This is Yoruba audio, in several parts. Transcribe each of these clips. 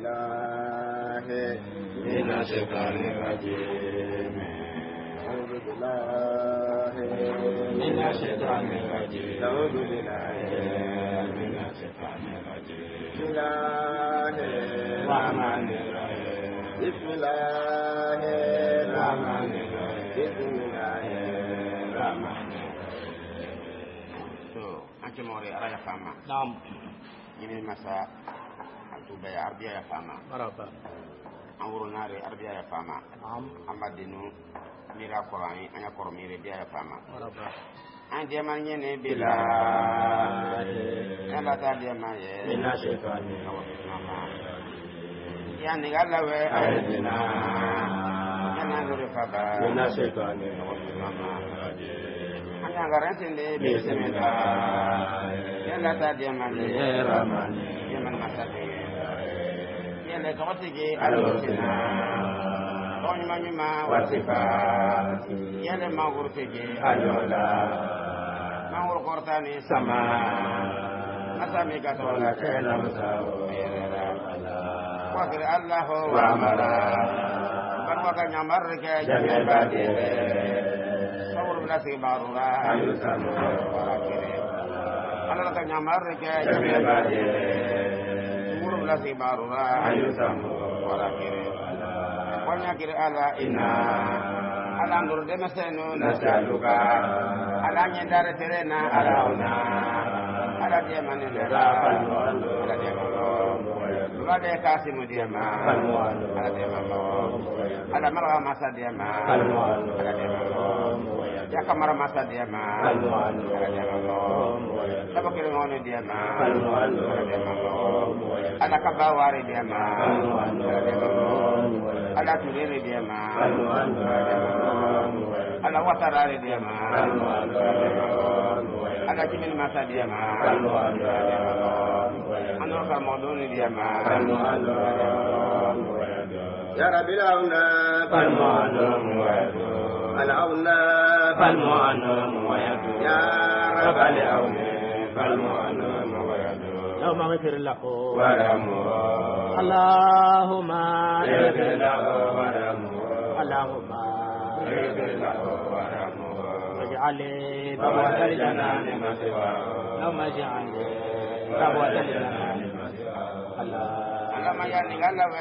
بالله من الشيطان الرجيم أعوذ بالله من الشيطان الرجيم أعوذ بالله من الشيطان الرجيم بسم الله الرحمن الرحيم بسم الله الرحمن الرحيم بسم الله الرحمن الرحيم أنت موري أرى فاما نعم يمين مساء تبايا أربيا يا فاما مرحبا أمور ناري أربيا يا فاما نعم أما دينو ميرا قراني أنا قرميري بيا يا فاما مرحبا أنت من يني بلا ألا تالي ما يه من الشيطان يعني قال له أهدنا أنا نور فبا من الشيطان أنا قرأتني بسم الله يلا تالي ما يه الرحمن يمن مسافي يلا تغطي الوسنا قوم ما وصفات يلا ما غرتي الولا ما غرتني سما مسامي كتولا كلا مساوي وكر الله وامرا بل وكان يمرك جميع بديه صور بلاسي بارورا يسمى الله كان يمرك جميع بديه صور بلاسي بارورا يسمى ونكر على إنا على نور دمسنو نسألك على ندار ترنا على هنا على ديمان لا على ديمان ولا كاسم ديما على ديمان على مرغى مسا ديما على ديمان يا كمر مسا ديما على ديمان تبكر هون ديما على ديمان على كباواري ديما على ديمان على تولير ديما على وترار ديما على كمل مسا ديما أنا كمودون ديما يا رب العونا فالمعلوم العونا فالمعلوم يا رب العونا فالمعلوم اللهم اغفر له ورحمه اللهم اغفر له ورحمه اللهم اغفر له ورحمه واجعل فوات الجنان مسواه اللهم اجعل فوات الجنان اللهم يعني قال له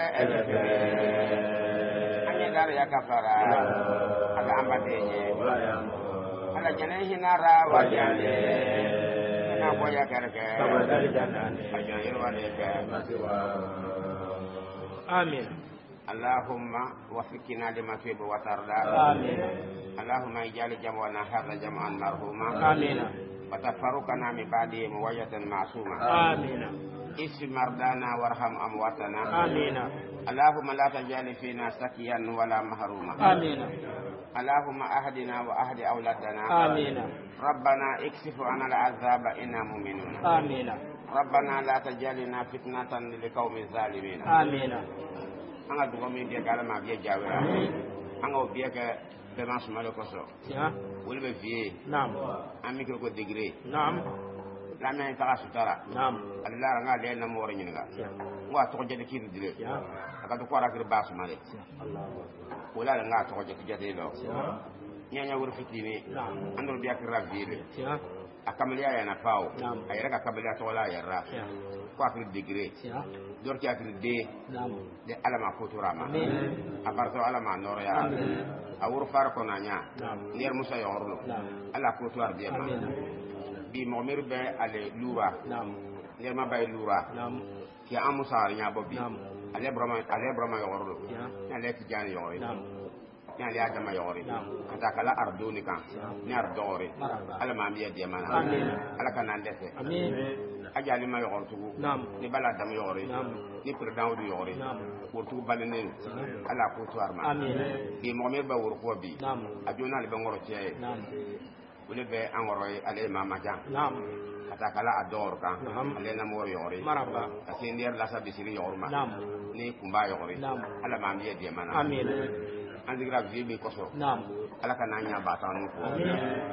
أني دار يا كفارة على أمبتي على جنيه نارا وجاني أنا بويا كركة أجاير وليك آمين اللهم وفقنا لما تحب وترضى آمين اللهم اجعل جمعنا هذا جمعا مرحوما آمين وتفرقنا من بعده موية معصومة آمين اشف مرضانا وارحم أمواتنا آمين اللهم لا تجعل فينا سكيا ولا محروما آمين اللهم أهدنا وأهد أولادنا آمين ربنا اكشف عنا العذاب إنا مؤمنون آمين ربنا لا تجعلنا فتنة للقوم الظالمين آمين أنا دومي بيك على ما بيك جاوي أنا بيك بما سمعنا كسر ولا بفيه نعم أمي كلكو ديجري نعم لا ما ينتقص ترى نعم الله رنا لنا مورين نعا واتوجد كيف دليل أكاد كوارا كرباس مالك ولا رنا توجد كجدي له نيا ورفتيني أندر بيك رافيل أكمليا يا نفاو أيرك أكمليا تولا يا راف كوارا ديجري دور كيا دي de alama kuturama aparto alama norya awur farko nanya ner musa yorlo ala kutuar de ma bi momir be ale lura ner ma bay lura ki amusa nya bobi ale brama yorlo ale ki jan yori nya le adama yori anta kala ardoni kan ni ardore ala ma biya de mana ala kanan dese ajali ma yortugo ni bala dam yori ni president du yori portu balene ala ko to arma bi mo me ba wor ko bi ajona le bangoro che wole be angoro ale mama jang ata kala ador kan ale na mo yori maraba asindier la sabisiri yorma ni kumba yori ala ma mi de mana amin andigra bi ko so ala kana nya ba tanu ko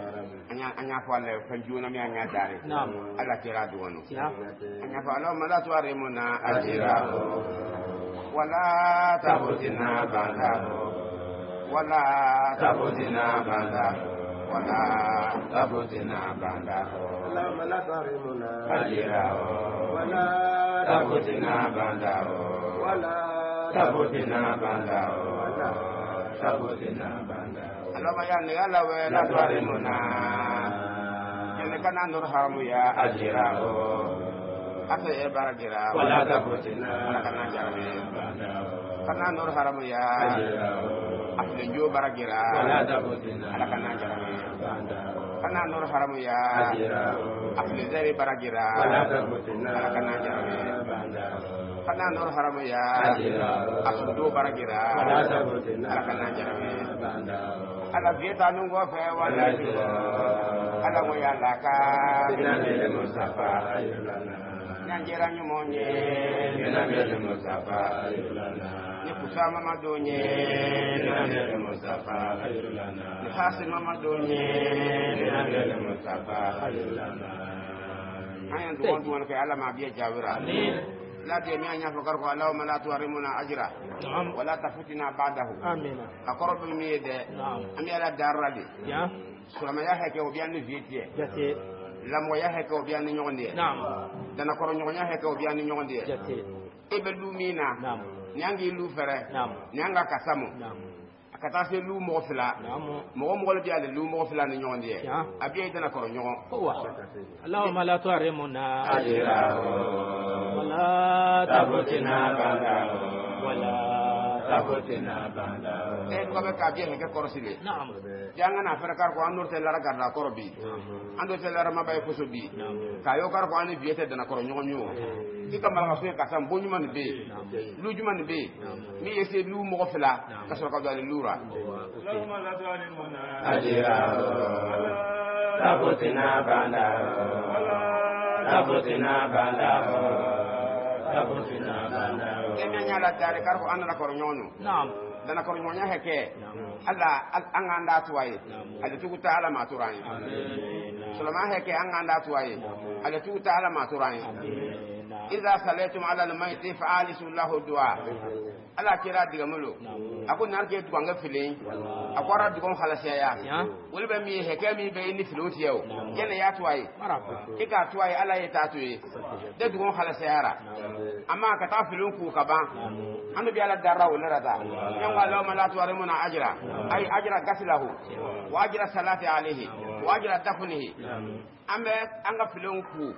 anya fa la fanjuna mi anya dare ala kira duwanu anya fa la mala tuarimuna ajira wala tabutina banda wala tabutina banda wala tabutina banda la mala tuarimuna ajira wala tabutina banda wala tabutina banda wala tabutina banda alama ya ni ala we la tuarimuna yene kana nur haramu ya ajira ate e baragira wala tabutina kana jarame kana nur haramu ya afle jo baragira wala tabutina kana jarame kana nur haramu ya afle zari baragira wala tabutina kana jarame kana nur haramu ya afdo baragira wala tabutina kana jarame ala vieta nungo fe wala ala mo ya laka binane mustafa Nanjera nyumonye binane mustafa ni kusama madonye binane mustafa ni hasi mamadonye binane mustafa ayan duwan ke ala ma biya jawira la de mi anya fakar ko Allah ma la tuarimuna ajra wala tafutina ba'dahu amin akorob mi de ami ala darradi ya sura ya heke o bian vitie jate la mo ya heke o bian nyonde dana koro nyonya heke o bian nyonde jate ebe lumina nyangi lu fere nyanga kasamo akata se lu mo fila mo le biale lu mo fila ni nyonde abiye dana koro nyon Allah ma la tuarimuna ajra wala tabutina banda wala tabutina banda ko be ka biye ke korosile jangan afara kar ko anur telara garda korobi ando telara mabay ko sobi kayo kar ko ani biete dana koro nyonyo ikamba nga suye kasam bonyu man be lu juman be mi yese lu mo fela kaso ka dal lura allahumma la tu'alimuna ajira tabutina banda tabutina banda tabutina banda kenya nyala tare kar ko anna ko nyono dana ko nyonya heke alla anganda tuwaye ala tukuta ala maturani sulama heke anganda tuwaye ala tukuta ala maturani idza salaitum ala al-mayt fa'alisu lahu du'a ala kira diga mulo ako narke duanga filin akwara dugon halasaya wol be mi heke mi be ni filoti yaw kene ya tuwaye ika tuwaye ala ya tatuye de dugon halasaya amma ka ta filin ku ka ba ando bi ala darra wala rada yanga law ma la tuarimuna ajra ay ajra gasilahu wa ajra salati alayhi wa ajra dafnihi ambe anga filin ku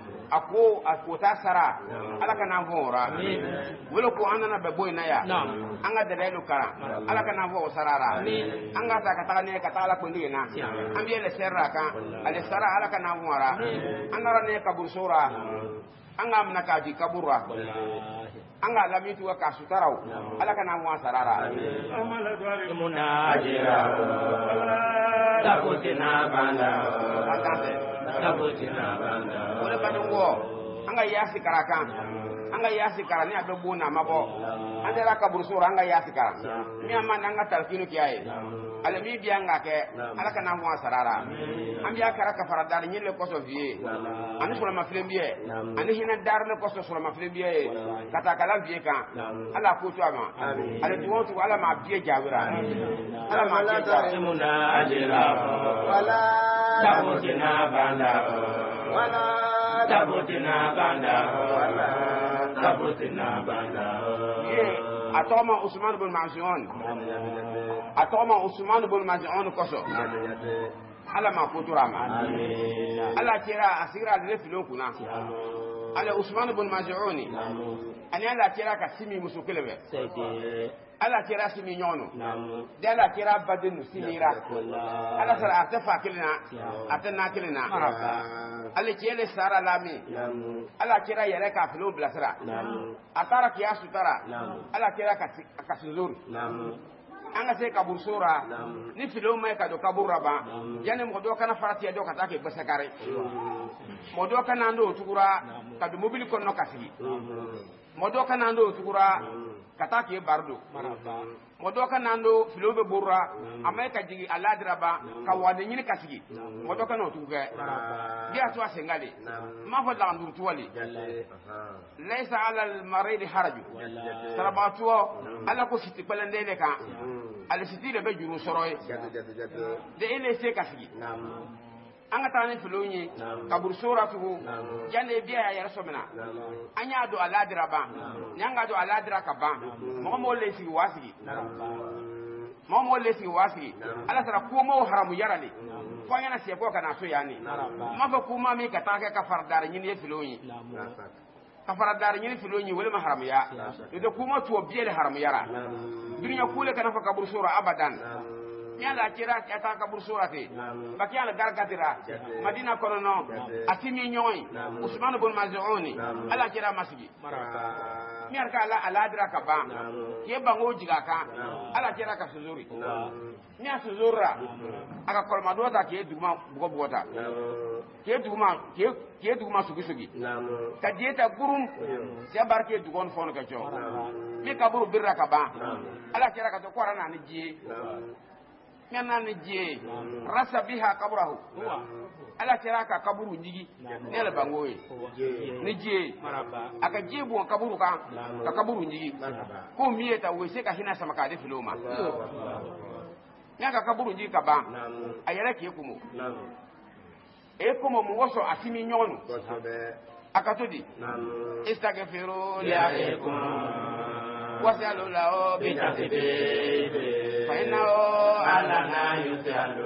ako ta sara ala kana vora wolo ko anana be boy na ya anga delu kara ala kana vo sarara anga ta kata ne kata ala ko ndina ambe le serra ka ale sara ala kana vora anga ne kabur sura anga amna ka di kabura anga lamitu ka sutarau ala kana mu sarara muna ajira tabutina banda tabutina banda wala banungo anga yasi karakan anga yasi karani abe buna mabo andera kabur sura anga yasi kara mi amana anga talkinu kiyaye ale mi bianga ke ala kana mu sarara ambiya karaka faradar nyile koso vie ani sura maflembiye ani hina dar le koso sura maflembiye kata kala vie kan ala ko to ama ale tuwo to ala ma bie jawira ala ma bie jawira ajira wala tabutina banda wala tabutina banda wala tabutina banda atoma Usman bin Maz'un atoma Usman bin Maz'un koso ala ma ko turama ala kira asira le filo kuna ala Usman bin Maz'un ani ala kira ka simi musukelebe ala kira simi nyono de ala kira badin simira ala sara atafa kilina atana kilina ala kiyele sara lami ala kira yere ka filo blasra atara kiya sutara ala kira ka kasinzur anga se kabur sura ni filo mai ka do kabur raba yani mo do kana farati do kata ke basakare mo do kana ndo tugura ka do mobile konno kasigi mo do kana ndo tugura kata ke bardo mo do kana ndo filo be burra amay ka jigi aladira ba ka wade nyini kasigi mo do kana tuguga dia to asengale ma fa la ndur tuwali laysa ala al marid haraju sarabatu ala ko siti balande ka ala siti le be juru soroy de ele se kasigi anga tane filonyi kabur suratu jande biya ya rasomina anya do aladira ba nyanga do aladira ka ba mo le si wasi mo le si wasi ala sara ko mo haramu yarale ko yana se ko kana so yani ma fa kuma mi ka ta ka fardar nyini filonyi kafaradar nyini filonyi wala ma haramu ya do kuma to biye haramu yara dunya kule kana fa kabur sura abadan yala kira ta kabur surati baki ala gargatira madina korono atimi nyoy usman ibn maz'uni ala kira masigi mi arka ala adra ka ba ye bango jiga ka ala kira ka suzuri mi asuzura aka kolma do ta ke duma bugo bugota ke duma sugi ka jeta gurum se barke dugon fono ka cho mi kaburu birra ka ba ala kira ka to korana ni ji nyana ni je rasa biha kabrahu ala tiraka kaburu njigi nela bangoye ni je aka jebu kaburu ka kaburu njigi ko mieta wese ka hina sama ka de filoma nyaka kaburu njigi ka ba ayara ke kumo e kumo mu woso asimi nyonu akatodi istaghfiru liakum wasalu lao bitasbih فإنه علنا يسأل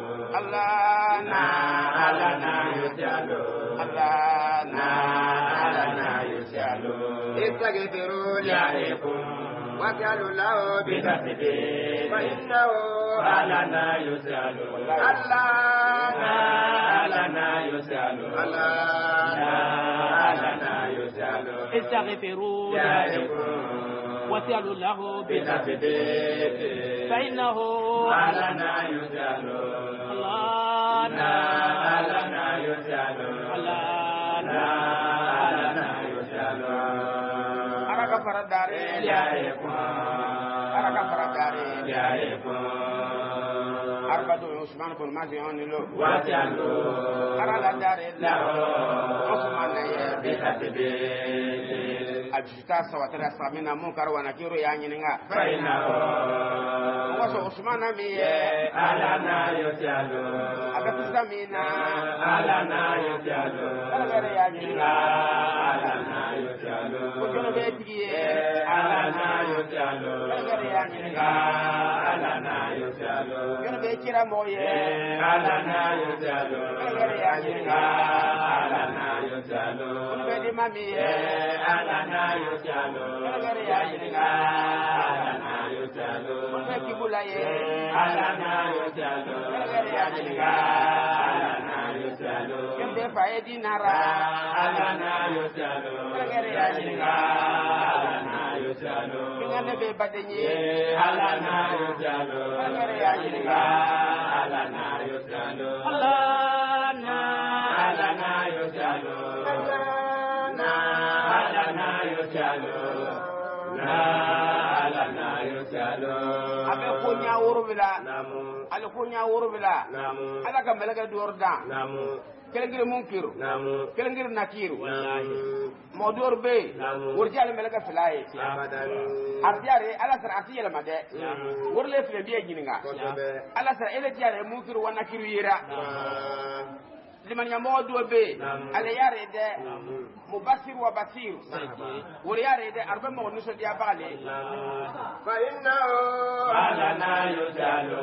الله علنا يسأل الله علنا يسأل استغفروا لأخيكم واسألوا له بتسبيح فإنه علنا يسأل الله علنا يسأل الله علنا يسأل استغفروا لأخيكم واسألوا له بتسبيح فإنه علنا يسأل الله علنا يسأل الله علنا يسأل أراك فرداري يعيكم أراك فرداري يعيكم أربعة عثمان بن مازيون له واسألوا أراك داري له عثمان بتسبيح ajita sawatara samina munkar wa nakiru ya nyininga faina waso usmana miye alana yotialo agatamina alana yotialo alagare ya nyininga alana yotialo kujono betiye alana yotialo alagare ya nyininga alana yotialo kujono bekira moye alana yotialo alagare ya nyininga alana yotialo kujono bedima miye alana yusalo alagare ya yinga alana yusalo maki bulaye alana yusalo alagare ya yinga alana yusalo kende faedi nara alana yusalo alagare ya yinga alana yusalo ngane be badenye alana yusalo alagare ya yinga alana yusalo alana alana yusalo abe kunya wurubila ala kunya wurubila ala ka melaga dorda kelengir munkir kelengir nakir modor be wurti ala melaga filaye ardiare ala sar asiyela made wurle file biye gininga ala sar ele tiare munkir wa nakir yira liman yamodo be ala yare de mubasir wa basir wala yare de arba mo nuso dia bale fa innahu alana yusalu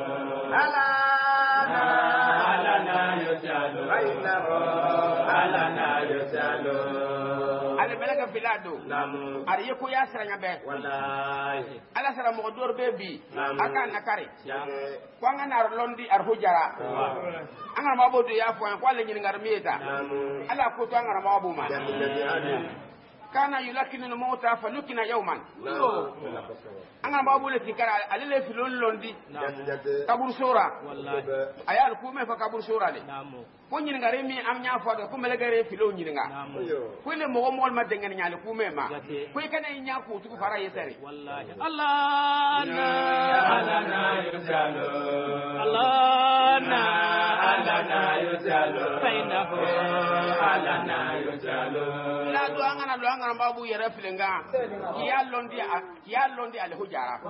alana yusalu fa innahu alana yusalu ale belaga filado ari yeko yasra nyabe wallahi ala sara mo dor be bi aka nakare kwanga nar londi ar hujara anga mabodo ya fo kwa le ngar mieta ala ko to anga mabu ma kana yulakinu mauta falukina yawman anga babule tikara alele filon londi kabur sura ayal kume fa kabur sura le ko nyin ngare mi am nya fa ko mele gare filon nyin nga ko le mo mol ma dengen nyaale kume ma ko kana nya ko tu fara yesere wallahi Allah na yusalu Allah na yusalu fainahu Allah na yusalu la do anga babu yere filenga kiya londi al hujara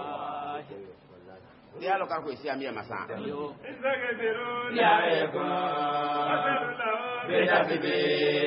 ya lo karko isi amia masa ya eko beta bibi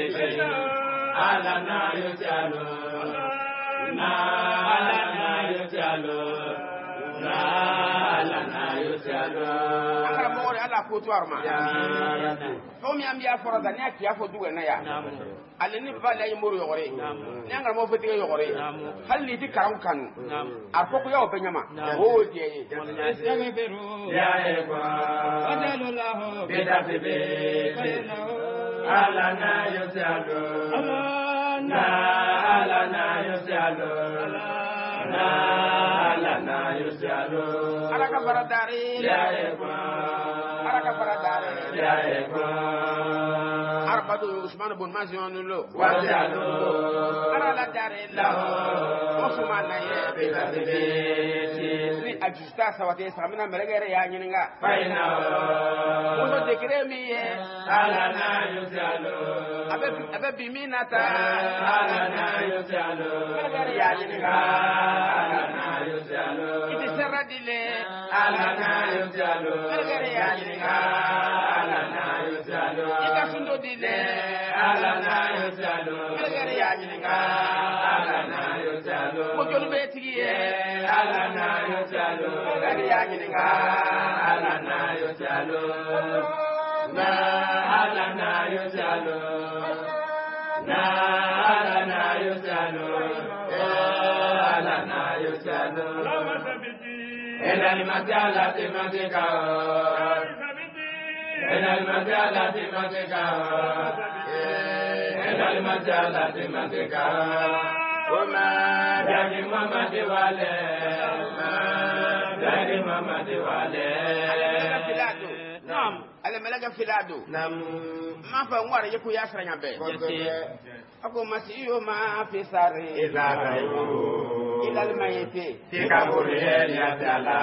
ala na yusalu na ala na yusalu na ala na yusalu anga mo ala ko to arma to mi ambia foroda ne kiya fo duwe na ya alini bala yi muru yogore nyanga mo fetiga yogore halli di karam kanu afoko ya obenyama o die ya eko adallahu bidabibi ala na yusalu na ala na yusalu na ala na yusalu araka baradari ya eko araka baradari ya eko arbadu usman bun mazion lo wajalu ara la dare la usman na ye bidabibi ni ajusta sawate samina meregere ya nyininga faina mo dekre mi ye ala na yusalu abe bimina ta ala na yusalu meregere ya nyininga ala na yusalu iti seradile ala na yusalu meregere ya nyininga ala na yusalu ita sundo dile ala na yusalu meregere ya nyininga ala na yusalu mo jolu betiye ala na yusalu meregere ya nyininga ala na yusalu na ala na yusalu na ala na yusalu ala na yusalu ila limasala timatika ila limasala timatika ila limasala timatika وما داني ماما diwale داني ماما diwale نعم على ملك فيلادو نعم ما فنوار يكو ياسر نبي أكو مسيو ما في ساري إذا إلى الميت في كابوري يتلا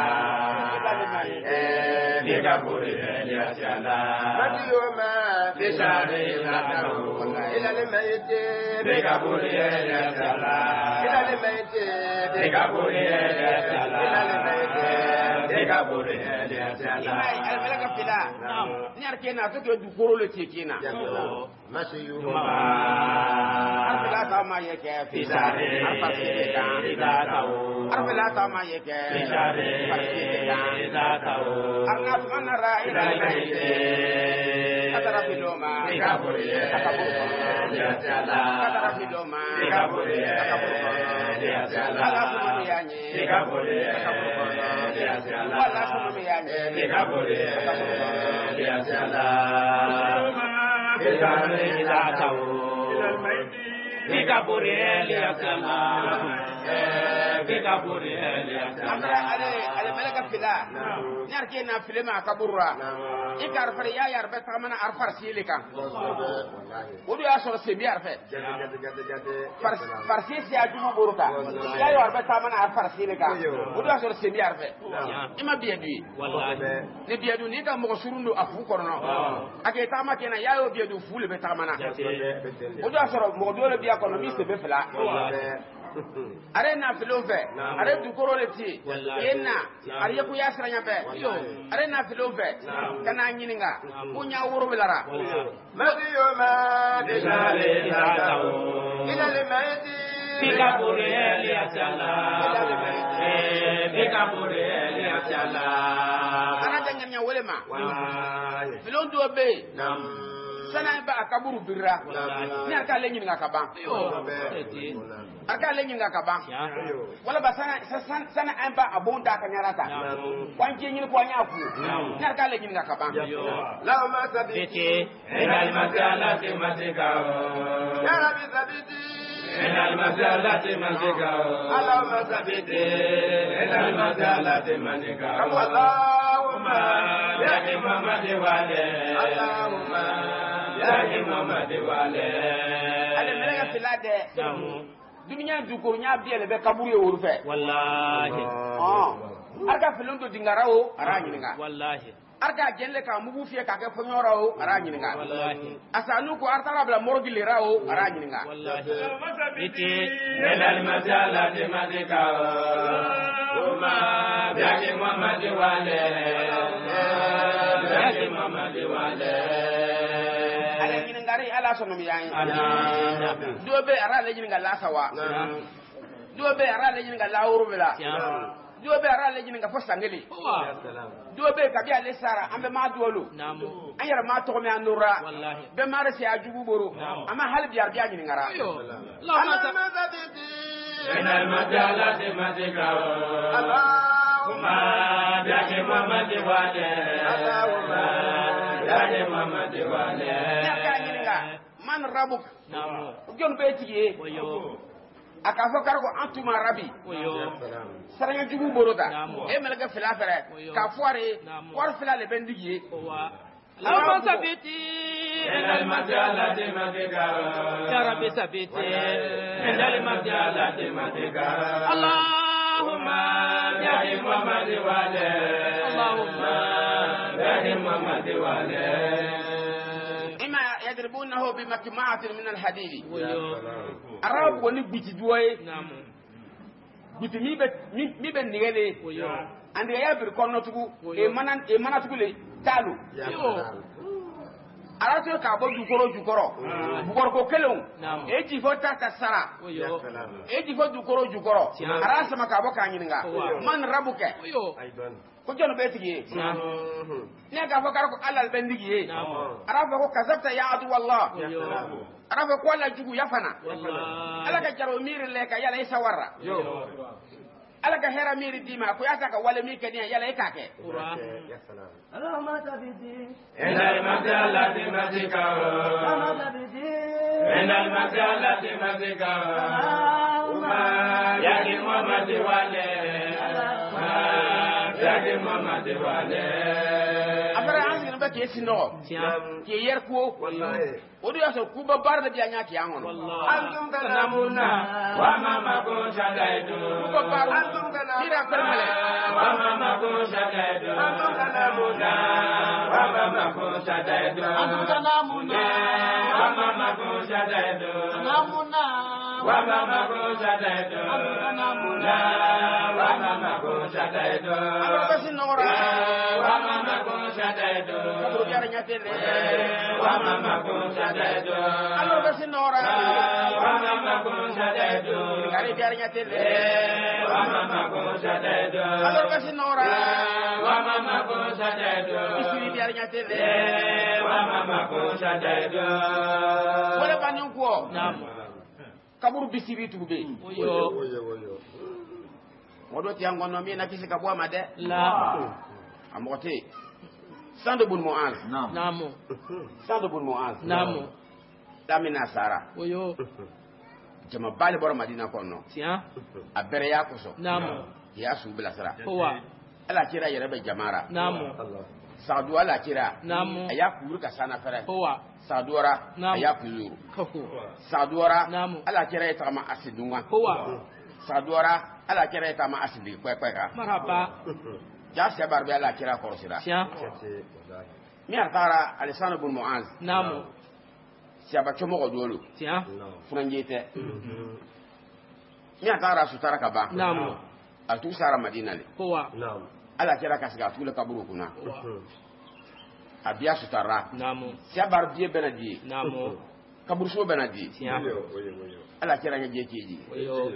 في كابوري يتلا مسيو ما في ساري إلى الميت في كابوري يتلا إلى الميت في كابوري يتلا إلى الميت في كابوري يتلا على ملك فيلا نعم نياركينا تكو دكورو لتيكينا مسيو arfila ta ma yake fisare arfila ta ma yake fisare arna mana ra ila maite atara filoma nikapuri ya sala atara filoma nikapuri ya sala ala kumani yanye nikapuri ya sala wala kumani yanye nikapuri ya sala fisare Vikaburi Eliasala, Vikaburi Eliasala. Ale meleka fila. Nyar ke na filema kaburra. Ikar fari ya yar be tamana arfar silika. Odu ya soro sebi arfe. Farsi si ajumu buruka. Ya yar be tamana arfar silika. Odu ya soro sebi arfe. Ima biedui. Wallahi. Ni biedu ni ka mo surundu afu korno. Ake tama kena ya yo biedu fule be tamana. Odu ya soro mo dole bi economist be fila. Are na filon fe are du koro le ti yenna are yeku yasranya be yo are na filon fe kana nyininga kunya wuro bilara madiyo ma de jale la tawo ila le maiti Vikaburi Eliasala, Vikaburi Eliasala. ana danganya wolema filon do be sana ba akaburu birra ni aka le nyinga kaban aka le nyinga kaban wala ba sana an ba abunda kanyarata kwanke nyin ko anya ku ni aka le nyinga kaban la ma sabiti Ina masala timatika. ya rabbi sabiti المسألة منك اللهم ثبت من المسألة منك اللهم يا محمد والي اللهم يا محمد والي ale melega filade dunya dukuru nya biele be kaburu e woru fe wallahi arga filondo dingarawo ara nyinga wallahi arga gelle ka mugu fiye ka ke fonyorawo ara nyinga wallahi asanu ko artara bla morgi lirawo ara nyinga wallahi biti من المسألة منك وما بيك محمد والي بيك محمد والي ale nyingari ala sono mi yayi dobe ara le nyinga la sawa dobe ara le nyinga la urubila dobe ara le nyinga fo sangeli dobe kabi ale sara ambe ma duolu namu anyara ma to me anura wallahi be mare se ajubu boro ama hal biar biya nyingara allahumma من المسألة منك اللهم بيك محمد والي اللهم بيك محمد والي man rabuk namu jon be tiye oyo akafa kargo antuma rabi oyo saranga jugu borota Namu. e melga fila fere Oyo. ka foire Namu. war fila le bendigiye owa allahumma sabiti من المسألة منك ya rabbi sabiti من المسألة منك اللهم بيك محمد والي اللهم بيك محمد والي ima yadribunahu bi makma'atin min al-hadid oyo arab woni biti duwaye namu biti mi be nigele oyo ande ya bir konno tugu Oyo. e mana tugu le talu yo arato ka bo jukoro bugor ko kelon Naam. e ji fo tata sara oyo e ji fo jukoro Tiam. arasa maka bo ka nyinga Owa. man rabuke oyo ko jono be tigi namu ne ka fo kar ko alal bendigi namu arafa ko kazabta ya adu wallah oyo arafa ko la jugu yafana wallahi ala ka jaro miri le ka yala isa warra ala ka hera miri dima ko yata ka wala mi ke dia yala ikake ura من المسألة منك من المسألة منك وما بيك محمد والي بيك محمد والي afara angin ba ke sino tiam ke yer ko odu yaso ku ba bar da biya nya ki angon wallahi أنتم تنامون وما كنت شديدون ku ba bar mira permale وما كنت شديدون أنتم تنامون وما كنت شديدون antum tanamuna وما كنت شديدون tanamuna وما كنت شديدون tanamuna وما كنت شديدون ala ba sin nora وما كنت شديدون kaburu biara nya tele وما كنت شديدون ala ba sin nora وما كنت شديدون kare biara nya tele وما كنت شديدون ala ba sin nora وما كنت شديدون isiri biara nya tele وما كنت شديدون wala ba nyon ko namu kaburu bisiri tugube oyo wodo ti angon no mi na kisi ka bo ma de la amote sando bun muaz namu sando bun muaz namu damina sara oyo jama bali bor madina konno tiam abere ya kuso namu ya su bila sara owa ala kira yere be jamara namu sadu ala kira namu aya kuru ka sana fere owa saduora Naam. aya kuru koko saduora Naam. ala kira ita ma asidunga owa saduora ala kira ita ma asidi kwe ka marhaba ja se barbe ala kira korosira tiam mi atara alisana bun muaz namu si aba chomo ko dolu tiam franjete mi atara sutara ka ba namu atu sara madina le owa ala kira ka siga tule kaburu kuna abia sutara namu si abar die benadi namu kaburu so benadi tiam ala kira nya je keji oyo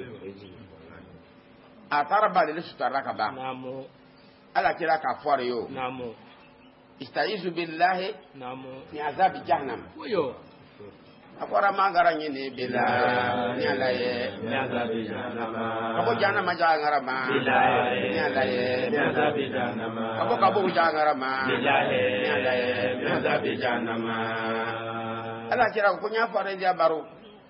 atara ba le sutara ka ba namu ala kira ka fore yo namu istaizu billahi namu ni azab jahannam oyo akora mangara nyine bila ni ala ye abo jahannam jangara ma ni ala ye abo kabo jangara ma ni ala ye ala kira ko nya fare dia baro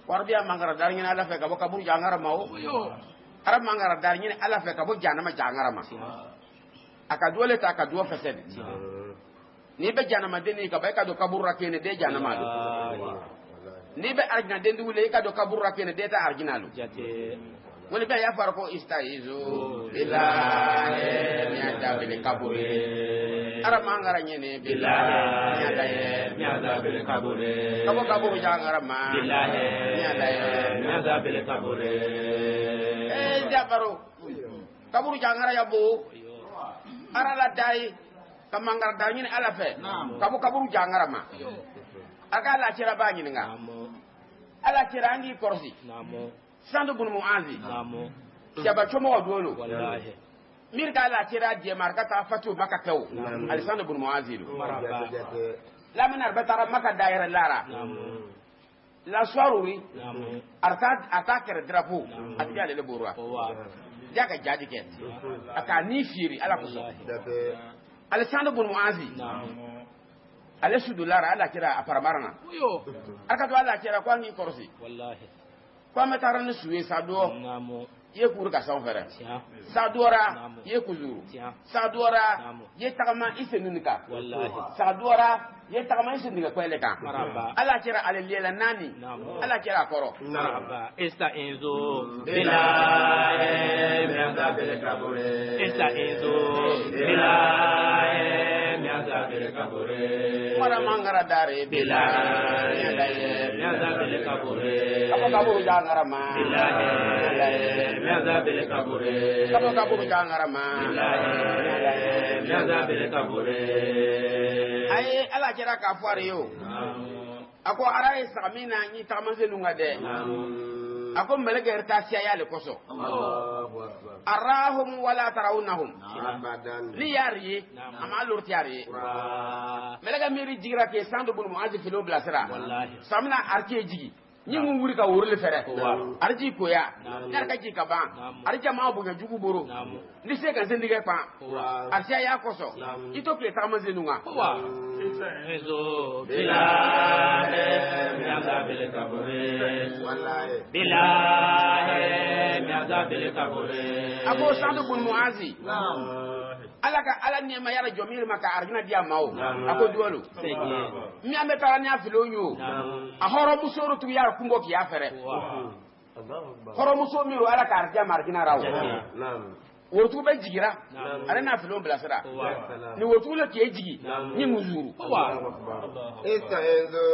warbiya mangara dar nyina ala fe ka bo kaburu jangara ma o arab mangara dar nyina ala fe ka bo janama jangara ma aka dole ta ka do fesede ni be janama deni ka ba ka do kaburu rakene de janama do ni be arjina dendi wule ka do kaburu rakene de ta arjina lo woni be ya far ko istaizu billahi ya da bil kabure arab mangara nyene billahi ya da ya da bil kabure kabo kaburu jangara ma billahi ya da ya da bil kabure jabaro kaburu jangara ya bo arala dai kamangara da nyene ala fe kabo kaburu jangara ma aga la cira ba nyine nga ala cira ngi korsi sandu bun muazi jaba chomo dolo wallahi mir ka la cira je marka ta fatu maka kaw al sandu bun muazi la manar batara maka daira lara la soirée attaquer drapeau atiya le borwa jaka jadi ken aka ni firi ala ko al sandu bun muazi ale sudu lara ala kira aparmarna aka to ala kira kwa ngi korsi wallahi kwa metarane suwe sado ye kuru ka san fere sadora ye kuzuru sadora ye tagama isenunika wallahi sadora ye tagama isenunika kwele ka ala kira ale lela nani ala kira koro maraba esta enzo bilahi mianda bele kabure esta enzo bilahi mianda bele kabure mara mangara dare bilahi mianda bele kabure apa kaburu jangara ma bilahi mianda bele kabure apa kaburu jangara ma bilahi mianda bele kabure ay ala kira ka fuare yo ako arai samina ni tamaze lunga de ako melege erta siya le koso Allahu akbar arahum wala tarawnahum li yari ama lurti yari melege miri jigra ke sandu bun muazif filo blasra wallahi samina arke jigi ni mu wuri ka worle fere arji koya yar ka ji ka ba arja ma bu ga jugu boro ni se kan sendige pa arsia ya koso ito ke tamaze lunga ezo bilahi miaza bil kabure wallahi bilahi miaza bil kabure abo sandu bun muazi ala ni ma yara jomir maka argina dia mawo ako duwalo mi ameta ni afilo nyo a horo musoro tu yara kungo ki afere horo muso miro ala ka arja margina rawo wotu be jigira ala na afilo blasira ni wotu le ke jigi ni muzuru esta enzo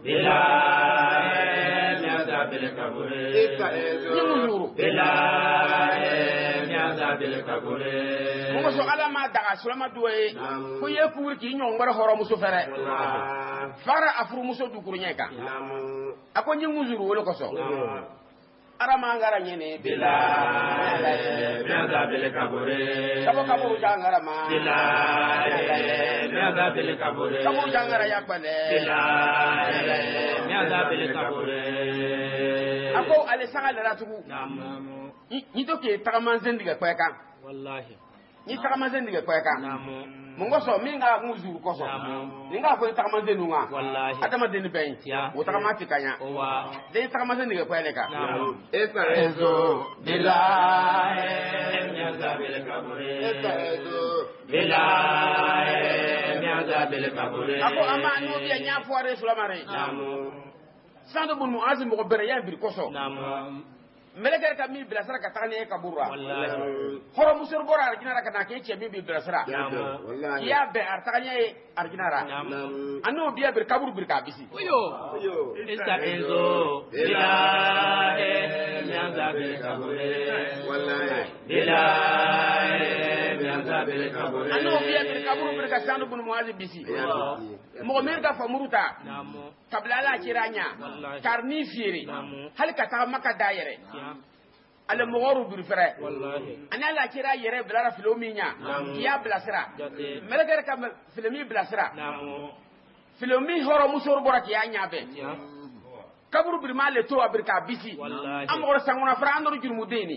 bilahi miaza bil kabure esta enzo ni muzuru bilahi miaza bil kabure mo so ala ma daga sulama duwe ko ye kuur ki nyon ngara horo muso fere fara afru muso dukuru nyeka ako nyi muzuru wala ko so arama ngara nyene bilahi miaza bil kabure kabo kaburu jangara ma bilahi miaza bil kabure kabo jangara yakbale bilahi miaza bil kabure ako ale sanga la tugu ni to ke tagamanzen diga kweka wallahi ni tagamanzen diga kweka mungo so minga muzuru koso ninga ko tagamanzen nunga wallahi adama den ben wo tagamati kanya de tagamanzen diga kweleka esa ezo bilahi miaza bil kabure esa ezo bilahi miaza bil kabure ako amanu biya nya foare sulamare sandu bun muazim ko bere ya bir koso meleke ka mi bilasara ka tane ka burra horo musur bora arginara kana ke che mi bilasara ya be artanya arginara anu biya bir kabur bir ka bisi yo esta enzo bilahi miaza bil kabure wallahi bilahi miaza bil kabure anu biya bir kabur bir ka sandu bun muazim bisi mo mer ka famuruta tablala kiranya karni firi hal ka ta maka daire ale mogoru bir fere wallahi ana la kira yere blara filominya ya blasra meleger ka filomi blasra filomi horo musor bora ki anya be kaburu bir male to abir ka bisi amor sanguna fra andor jurmu deni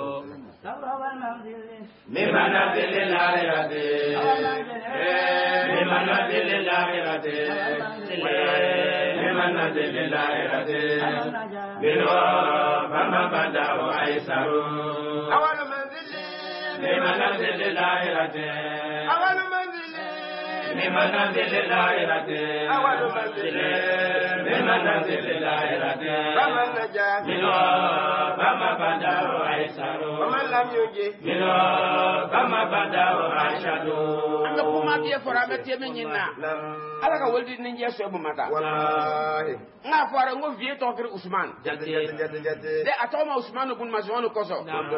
mimana billahi rade mimana billahi rade mimana billahi rade منه فما بدأ أيسر أول منزل بمنازل الآخرة أول منزل بمنازل الآخرة أول منزل بمنازل الآخرة فمن نجا منه فما بدأ أيسر ومن لم ينجي منه فما بدأ أشد anga kuma biye fora be teme nyina ala ka woldi ni nje so mata wallahi nga fora ngo vie to kir Usman de atoma Usman ibn Maz'un koso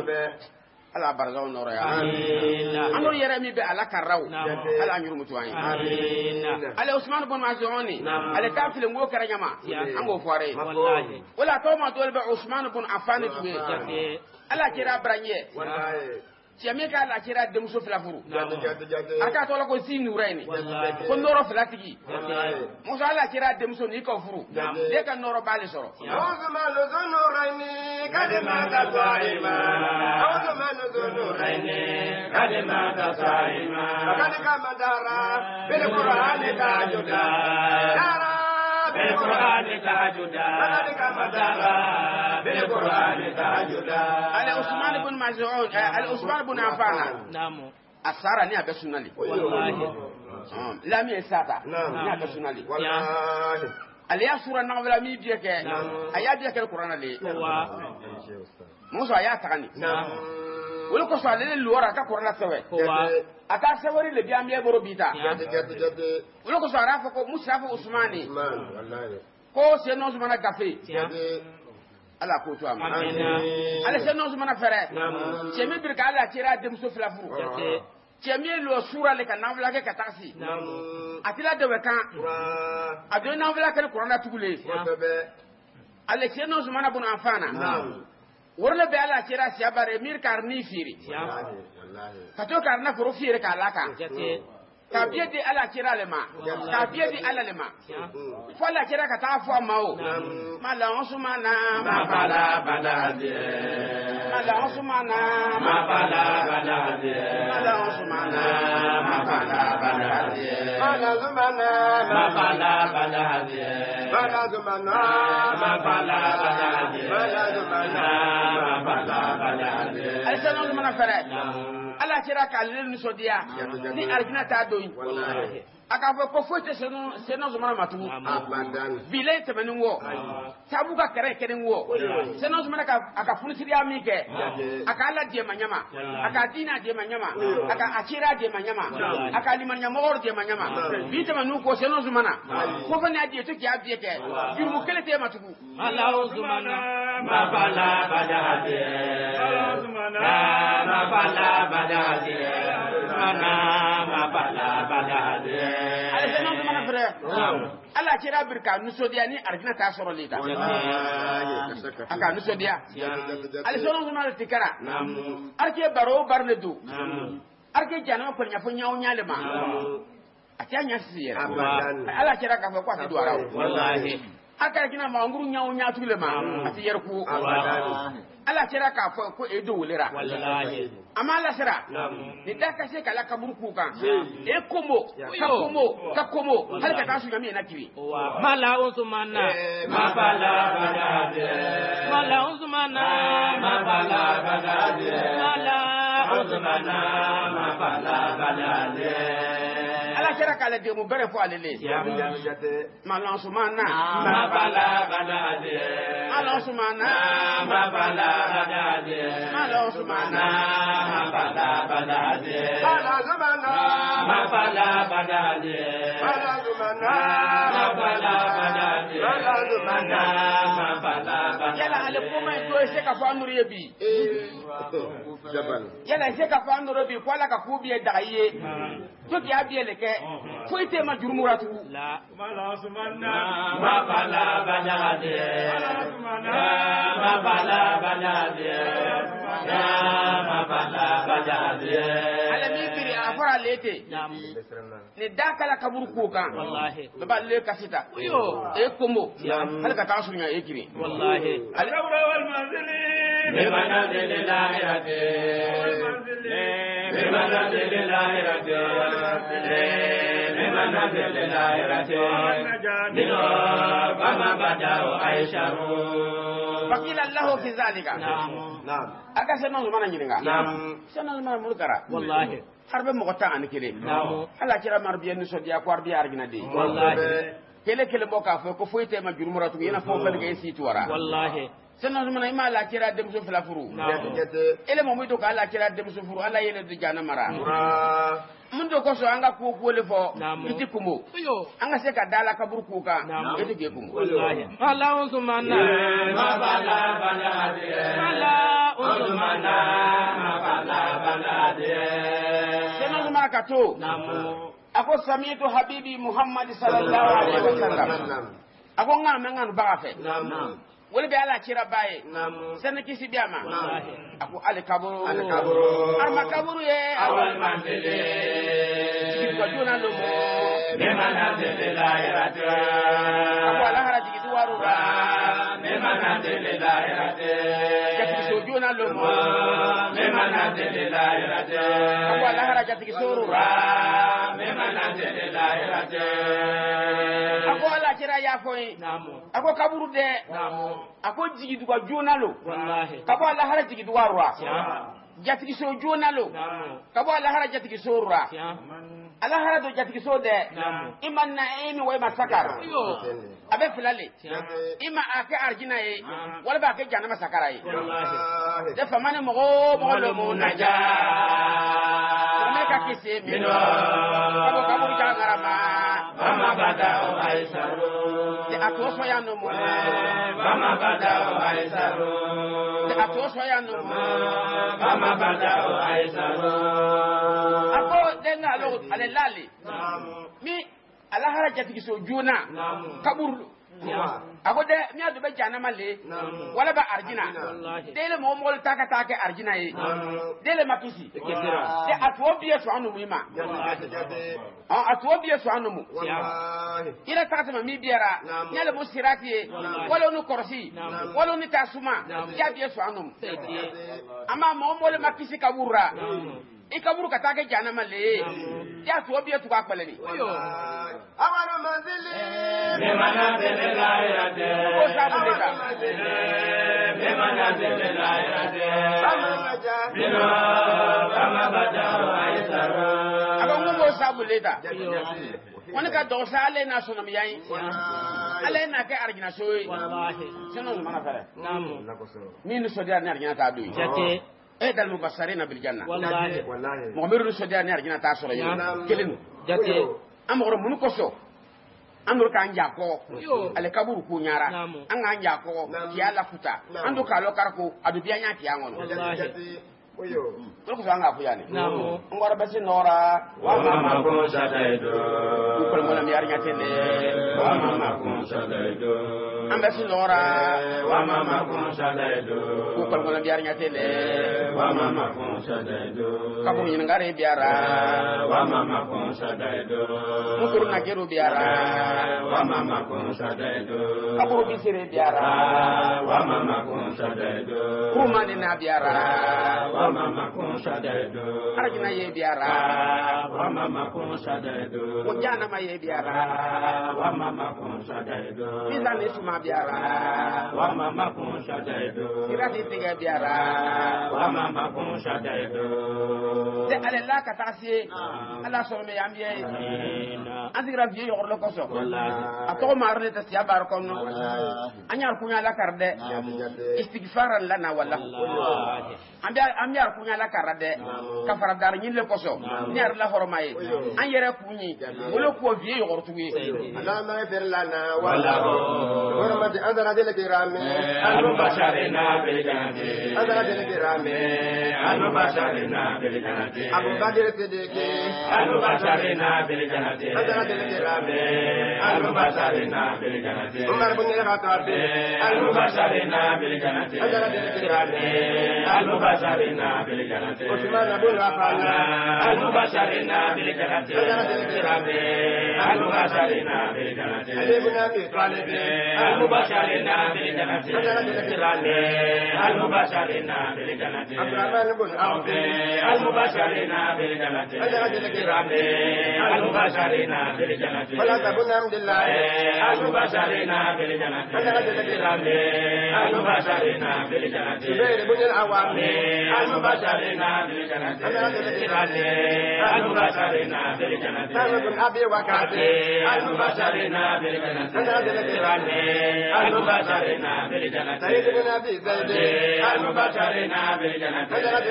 ala barzaw noro ya anor yere mi be ala karaw ala nyur mutuwani ala Usman ibn Maz'un ala kafile ngo kara nyama ango fore wallahi wala atoma dole be Usman ibn Affan tuwe ala kira branye wallahi Tiame ka la kira demso flafuru aka to la ko sinu rayni ko noro flatigi musa la kira demso ni ko furu de ka noro bali soro Osman zunu rayni kadema ka saima Osman zunu rayni kadema ka saima kadika madara bil qur'an tajuda dara bil qur'an tajuda kadika madara bil qur'an tajuda ala Usman ibn Maz'un ala Usman ibn Affan namu asara ni abe sunali wallahi la mi sata ni abe sunali wallahi aliya sura na wala mi bieke aya bieke Qur'an ali Musa ya takani wala ko sale luora ka Qur'an sawe aka sawari le biam ye boro bita wala ko sara fa ko Musa fa Usmani wallahi ko se no zumana gafe ala ko to am ala se no zumana fere chemi birka ala tira dem so flafu chemi lo sura le kana vla ke katasi atila de wekan ado na vla ke Qur'an tugule ala se no zumana bun afana worle be ala tira si abare mir karni firi kato karna foro firi ka alaka ka biedi ala kira le ma ka biedi ala le ma fo ala kira ka ta fo ma o mala Usmana ma bala balade mala Usmana ma bala balade mala Usmana ma bala balade mala Usmana ma bala balade mala Usmana ma bala balade mala Usmana ma bala balade ay sa no Usmana fere ala kira ka le ni sodia ni arjina ta do aka fo ko fote seno zumana matu bile temeni wo tabu ka kere kere wo seno zumana ka aka funisi ya mike aka ala die manyama aka dina die manyama aka akira die manyama aka limanya mor die manyama bite manu ko seno zumana ko fa na die to ki abie ke bi mu kele te matu Allah zumana ma bala badade Allah zumana ma bala badade mana ma bala badade ala se non mana frère ala kira birka nusodia ni arjina ta soro lita aka nusodia ala se non mana tikara arke baro barne du arke jana ko nya fo nyaaw nyaale ma atiya nya siye ala kira ka ko ati duara wallahi aka kina ma nguru nyaaw nyaatu le ma ati yerku ala kira ka ko edo wolera wallahi amala sira ni daka se kala kaburu ku kan e komo hal ka tasu nyami na tiwi mala Usmana ma bala badade mala Usmana ma bala badade mala Usmana ma bala badade ala kira kala de mu bere fo alele mala Usmana ma bala badade mala Usmana ma bala badade mala Usmana ma bala badade mala Usmana ma bala badade mala Usmana ma bala badade mala Usmana ma bala badade yala ale kuma to se ka fa nuru yebi yala se ka fa nuru bi kwala ka kubiye daiye to ki abiye leke fo ite ma jurumuratu la mala Usmana ma bala badade ma bala badade ma bala badade ala mi biri afara lete ni dakala kaburu ku kan wallahi to balle kasita yo e komo hal ka tasu nya ekiri wallahi al-qabr wal manzili bi manazil al-akhirati bi manazil al-akhirati bi manazil al-akhirati dino kama badau aisharu fakila lahu kizalika نعم aka seno zumana nyiringa seno zumana mulkara wallahi harbe mo ko tan kele ala kira marbiya ni sodiya ko arbiya argina de wallahi kele mo ka fo ko foyte ma jurumuratu yana fo fa ga yesi tuwara wallahi seno zumana ima la kira dem so fla furu ele mo muy to ka ala kira dem so furu ala yele de jana mara mun do ko so anga ko ko le fo iti kumo anga se ka dala kabur ku ka iti ke kumo wallahi Allahu subhana ma bala balade ala usmana ma bala balade seno ma ka to ako samitu habibi muhammad sallallahu alaihi wasallam ako ngam ngan ba fe wala be ala kira baye sen kisi biama aku al kaburu arma kaburu ye awal mandele ko jona lo mo be manandele la irate aku ala haraji ki duwaru ra be manandele la irate kati so jona lo mo be manandele la irate aku ala haraji ki soru ra be manandele la irate aku ala kira ya foi aku kaburu de ako jigi duga jonalo wallahi kabo Allah hara jigi duga ruwa jatigi so jonalo kabo Allah hara jatigi so ruwa Allah hara do jatigi so de iman na emi way masakar abe filale ima ake arjina ye wala ba ke janama sakara ye de famane mo lo mo naja me ka kise mino kabo jangarama mama bada o aisaru de atoso ya no mo mama bada o aisaru de atoso ya no mo mama bada o aisaru ako denga lo ale lali mi ala haraja tigiso juna kaburu ako de mi adu be janama le wala ba arjina dele mo mol taka taka arjina ye dele makisi de atwo biye so anu muima atwo biye so anu mu ila taka mi biara nyale mo sirati wala onu korsi wala onu tasuma ya biye so anu ama mo mol makisi kabura ikaburu katake janama le ya to biye to akpele ni awalo manzili be manandele la irate o sabu leta be manandele la irate amaja bino kama bada aisaru aba ngumbo sabu leta woni ka do sale na sono mi yayi ale na ke arjina soyi wallahi sino mana fere namu min so dia ni arjina ta do jate dal mubasharina bil janna wallahi mo meru so dia ni arjina ta soro yi kelin jate amoro mun ko so andur ka anja ko ale kaburu ku nyara anga anja ko ya la futa andu ka lo karko adu biya nya ti angono oyo ko so anga fu yani namu ngora basi nora wa mama ko sadaido ko mo na mi arnya tende wa mama ko sadaido ambasi nora wa mama ko sadaido ko mo na mi arnya tende wa mama ko sadaido kaburu yin ngare biara wa mama ko sadaido mukuru na geru biara wa mama ko sadaido kaburu bisire biara wa mama ko sadaido rumani na biara wa mama ko sadaido arjina ye biara wa mama ko sadaido ko jana ma ye biara wa mama ko sadaido bizane suma biara wa mama ko sadaido irati tiga biara wa mama ko sadaido de ale la ka tasie ala so me yambiye azira vie yorlo ko so ato marne ta siya bar ko no anyar kunya la karde istighfaran lana wala ambiar kunya la karde kafara dar nyin le ko so nyar la hormaye an yere kunyi wolo ko vie yortu wi ala ma fer lana wala wala ma andara de kirame al-basharina bil jannati andara de kirame al-basharina bil jannati abu badir sidiki al-basharina bil jannati andara de kirame al-basharina bil jannati umar bin al-khattab al-basharina bil jannati andara de kirame al-basharina bil jannati usman bin affan al-basharina bil jannati al-basharina bil jannati ali bin abi talib al-basharina bil jannati al-basharina المبشرين بالجنة عبد الرحمن بن عوف المبشرين بالجنة المبشرين بالجنة طلحة بن عبد الله المبشرين بالجنة المبشرين بالجنة زبير بن العوام المبشرين بالجنة المبشرين بالجنة سعد بن أبي وقاص المبشرين بالجنة المبشرين بالجنة سعيد بن أبي زيد المبشرين بالجنة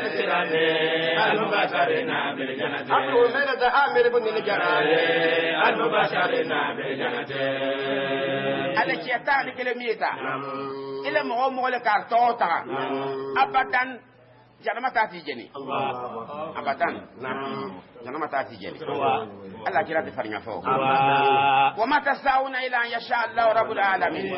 المبشرين بالجنة أبو عميرة عامر بن الجراح المبشرين بالجنة ala ci ta ni kele mieta ile mo le karto ta abadan janama ta ti jeni abadan janama ta ti jeni Allah kira ta farnya fo wa ma tasauna ila an yasha Allah rabbul alamin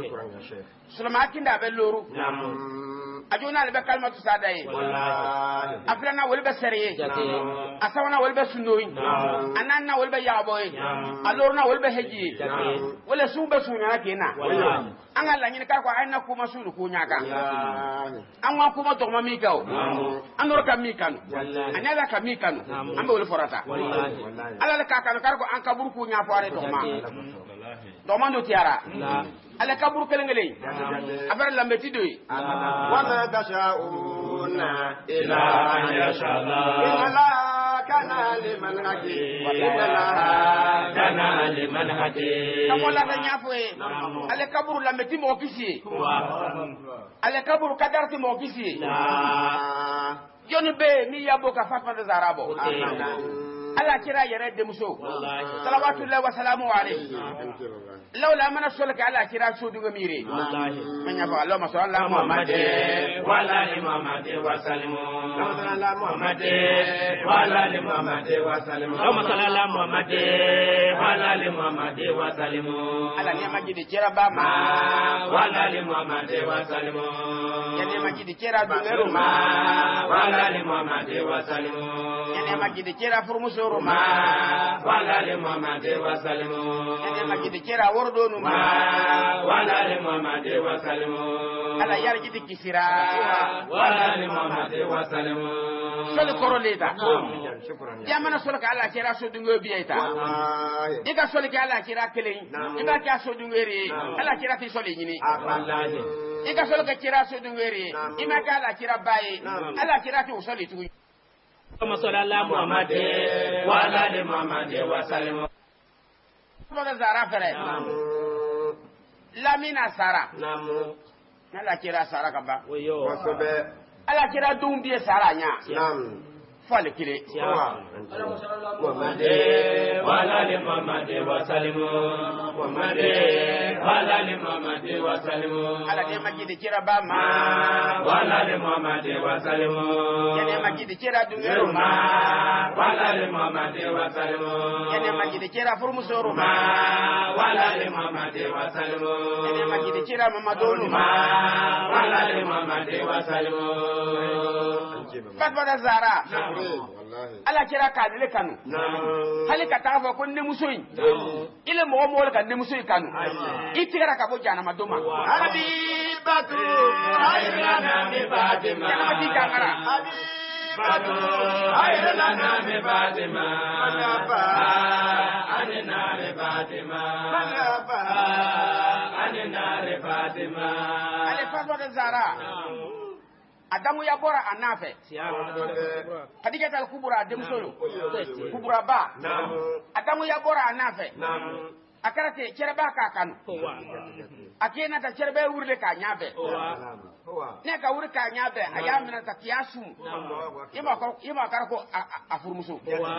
sulma kinda be loru ajuna le be kalmatu sadaye afrana wol be seriye asawana wol be sunoyi ananna wol be yaboy alorna wol be heji wala sumbe sunya kena an Allah ni ka ko ayna kuma sulu ko nyaka an wa kuma to mami kaw an ro kam mi kanu anala kam mi kanu an be wol forata ala le ka kanu kar ko an kaburu ko nya fare to ma do mando tiara ala kaburu kelengele afar lambeti doyi وما تشاءون إلا أن يشاء الله إن الله كان لمن حكيم إن الله كان لمن حكيم kamola ta nyafwe ala kaburu lambeti mo kisi ala kaburu kadarti mo kisi joni be mi yabo ka fatma de zarabo ala kira yare de muso salawatullahi wa salamu alayhi lawla man asolaka ala kira sudu ngamire manya fa Allah sallallahu Muhammad wa ala Muhammad wa sallimu Muhammad wa ala Muhammad wa sallimu sallallahu Muhammad wa ala Muhammad wa sallimu ala ne majidi kira ba ma wa ala Muhammad wa sallimu ya ne majidi kira dunero ma wa ala Muhammad wa sallimu ya ne majidi kira furmusoro ma wa ala Muhammad wa sallimu ya ne majidi kira wordonu ma wa ala Muhammad wa sallimu ala yarjidi kisira wa ala Muhammad wa sallimu soli koroleta jamana soli ka ala kira so dungo bieta ika soli ka ala kira kelen ika ka so dungere ala kira ti soli nyini ika soli ka kira so dungere ima ka ala kira baye ala kira ti soli tu kama sallallahu Muhammad wa ala Muhammad wa sallimu Moda zara fere lamina sara ala kira sara kaba ala kira dumbi sara nya fale kire Muhammad wa ala Muhammad wa sallimu Muhammad wa ala Muhammad wa sallimu ala de majidi kira ba ma wa ala Muhammad wa sallimu ya de majidi kira dungero ma wa ala Muhammad wa sallimu ya de majidi kira furmusoro ma wa ala Muhammad wa sallimu ya de majidi kira mamadonu ma wa ala Muhammad wa sallimu fatwa da zara ala kira kadile kanu hali ka tafa ko ne musoyi ile mo mo ka ne musoyi kanu itigara ka bo jana madoma habibatu ayrana bi fatima jana mati kangara habibatu ayrana bi fatima anina bi fatima anina bi fatima ale fatwa da zara adamu ya bora anafe kadija tal kubura demsolo kubura ba adamu ya bora anafe akarate cerba ka kanu akena ta cerbe wurle ka nyabe ne ka wuri ka nyabe ayamina ta kiyasu yima karko afurmuso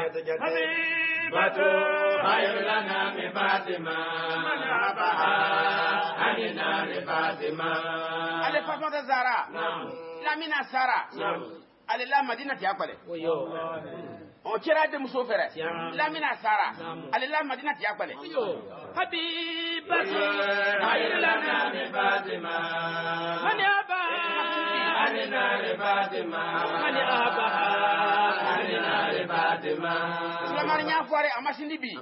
batu ayrana mi fatima anina mi fatima ale fatwa da zara lamina sara ale la madina ti akwale o kira de muso fere lamina sara ale la madina ti akwale habibatu ayrana mi fatima mani aba anina mi fatima mani aba anina mi fatima lamar nya fore amashindi bi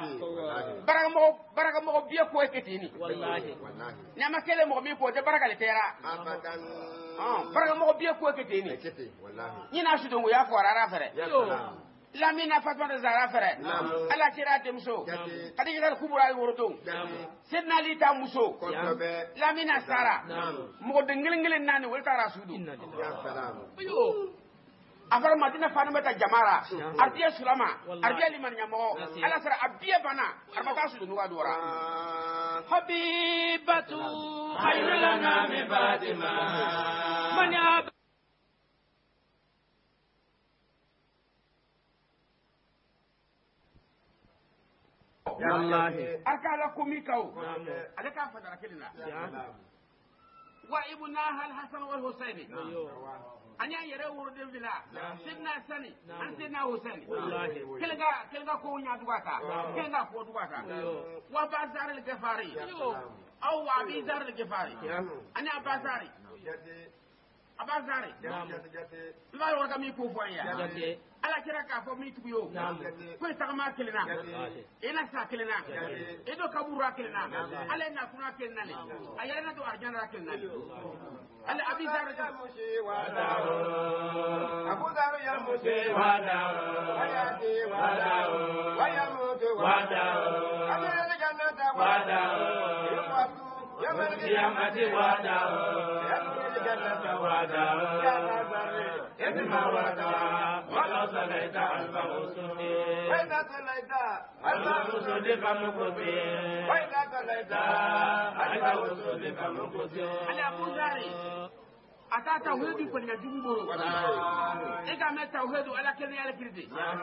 baraka mo biye ko eketini wallahi nyama kele mo mi ko de baraka le tera baraka mo biye ko ke teni ni na su dongo ya ko rara fere lamina fatwa da zara fere ala kira de muso kadi kira kubura worodo sidna li ta muso lamina sara mo de ngel nani wolta rasudu yo afar madina fanu meta jamara ardiya sulama ardiya liman nyamo ala sara abiya bana arbata su nuwa dora habibatu hayrulana min fatima man ya wallahi arkala komikao ale ka fadara kelina wa ibna hal hasan wal husaini anya yere wurde vila sidna sani an sidna husaini kelga ko nya dugata kelga ko dugata wa bazar al gafari aw wa bizar al gafari anya bazari abazari la yo ga mi ko foya ala kira ka fo mi tuyo ko tagama kelina ina sa kelina edo kabura kelina ala na kuna kelina le ayana na to arjana kelina ala abizar ka Abu Dar ya mutu wada wayati wada wayamutu wada amana jannata wada yamal qiyamati wada jannata wada ya nazari isma wada wala salaita alfa usuli wayna salaita alfa usuli kamukuti wayna salaita alfa usuli kamukuti ala abuzari ata tawhidi ko nya jugu boro e ga me tawhidu ala ken ala kirdi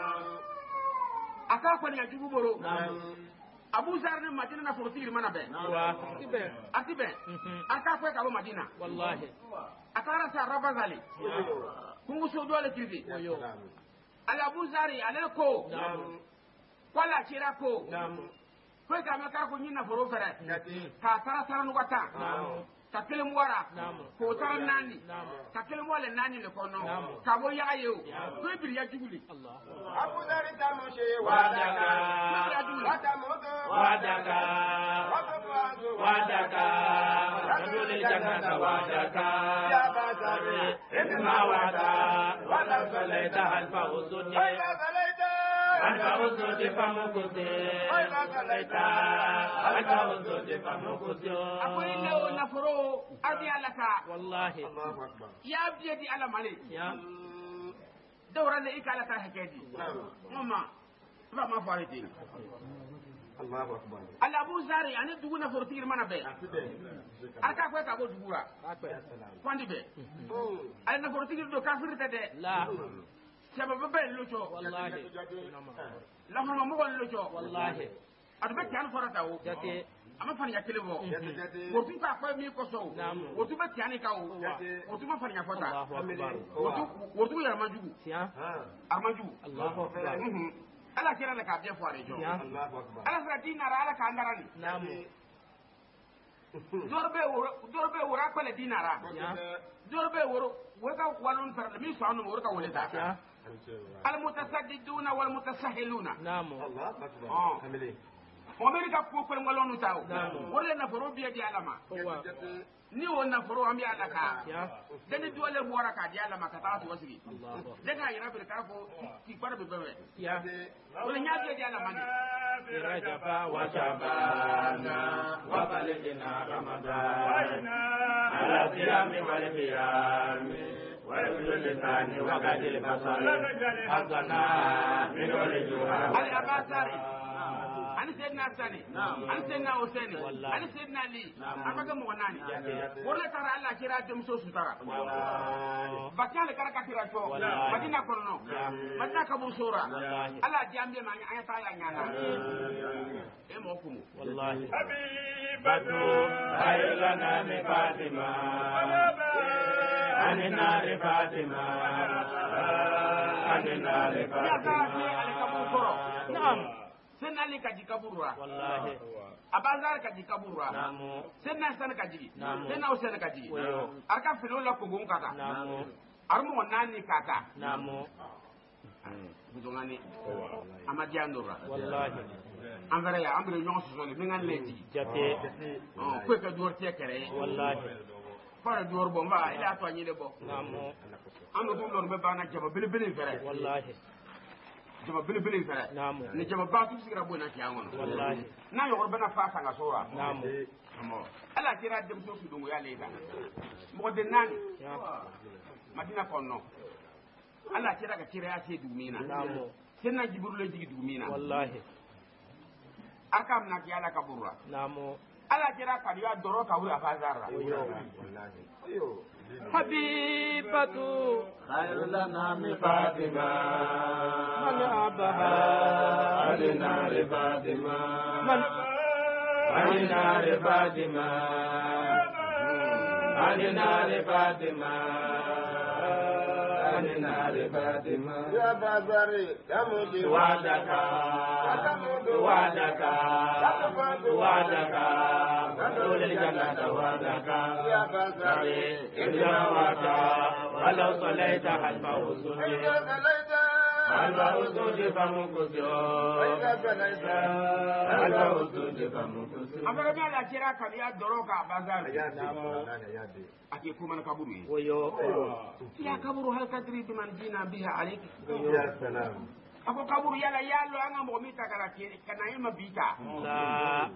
aka ko nya jugu boro Abu Zar ne Madina na fortir mana be atibe aka ko ka Madina wallahi akara sa rabazali kungu so dole kirdi ala Abu Zari ala ko wala kira ko ko ka me ka ko nyina foro fere ka tara no wata ka kelem wara ko tara nani ka kelem wala nani le kono ka bo ya yo ko bir ya juguli Abu Dar tamushi wadaka watamutu wadaka wadaka nabuli jannata wadaka ya bazari isma wada wala salaita alfa usuli wayna salaita alfa usuli kamukuti wayna salaita alfa usuli kamukuti akwai lewo na foro abi alaka wallahi Allahu akbar ya biye di ala malik ya dawra le ikala ta hakedi mama ba ma fariti Allahu akbar ala Abu Zari ani duguna fortir mana be aka ko ka bo dugura kwandi be ala na fortir do kafir ta de la sababa be locho wallahi la ma mo ko locho wallahi adbe kan forata o jate ama fani ya kelebo jati wotu ka ko mi ko so wotu be tiani ka o wotu ma fani ya fota Allahu akbar wotu ya majugu ya armaju Allahu akbar ala kira la ka be foare jo ya Allahu akbar ala sa dinara ala ka andarani namu dorbe wora ko le dinara ya dorbe woro woka walon tar mi so anu woro ka wole ta ya al mutasaddiduna wal mutasahhiluna namu Allahu akbar Oh. kamili o meri ka ko ko ngolonu taw Naam. wole na foro biya di alama wa ni wonna foro ambi alaka ya dani dole wora ka di alama ka ta to wasigi Allahu daga yira bir ka fo ki par be be ya wole nya di alama ni rajaba wa وشعبانا وبلغنا رمضان على صيام والقيام ويبلغ اللسان وقد البصر حقنا من الجوع ali abasari ani sayyidina sani ani sayyidina husaini ani sayyidina ali amaga mo nani wole tara Allah kira dem so su tara bakale kara ka kira to madina kono madina ka bu sura Allah jambe ma anya ta ya nyana e mo kumu wallahi بطو خير لنا من فاطمة عن النار فاطمة عن النار ya ka fi ali kabur koro فاطمة na'am senna ali ka jikaburura wallahi abazar ka jikaburura namu senna san ka jigi Naam. senna husaini ka jigi Wayo. arka filo la ko gun kaka namu armo nani kaka namu budongani amadiandura wallahi angara ya amre nyon so le mingan leti jate ko ka dur te kere wallahi fara duwar bomba ila to anyile bo namo ando dum lor be bana jaba bilbil fere wallahi jaba bilbil fere namo ni jaba ba tu sigira bona ki angon wallahi na yo bana fa sanga sora namo ala kira dem to su dungu ya leda mo de nani madina konno ala kira ka kira ya ce dumina namo senna jibril le jigi dumina wallahi akam na ki ala kabura namo ala kira ka ya doro ka wura fa zarra habibatu khairul anami Fatima man abaha alina li Fatima man alina li Fatima alina li Fatima alina li Fatima ya bazari ya mudi wadaka wadaka wadaka دول الجنة وعدك يا bazari إذا وعدك ولو صليت خلف وصولي إذا صليت خلف وصولي فمكسر إذا صليت خلف وصولي فمكسر amara mi ala kira ka ya doro ka bazar ake kuma na kaburu yi wayo ya kaburu hal kadri biman jina biha alik ya salam ako kaburu yala yalo anga mo mi takara kiri kana ima bita la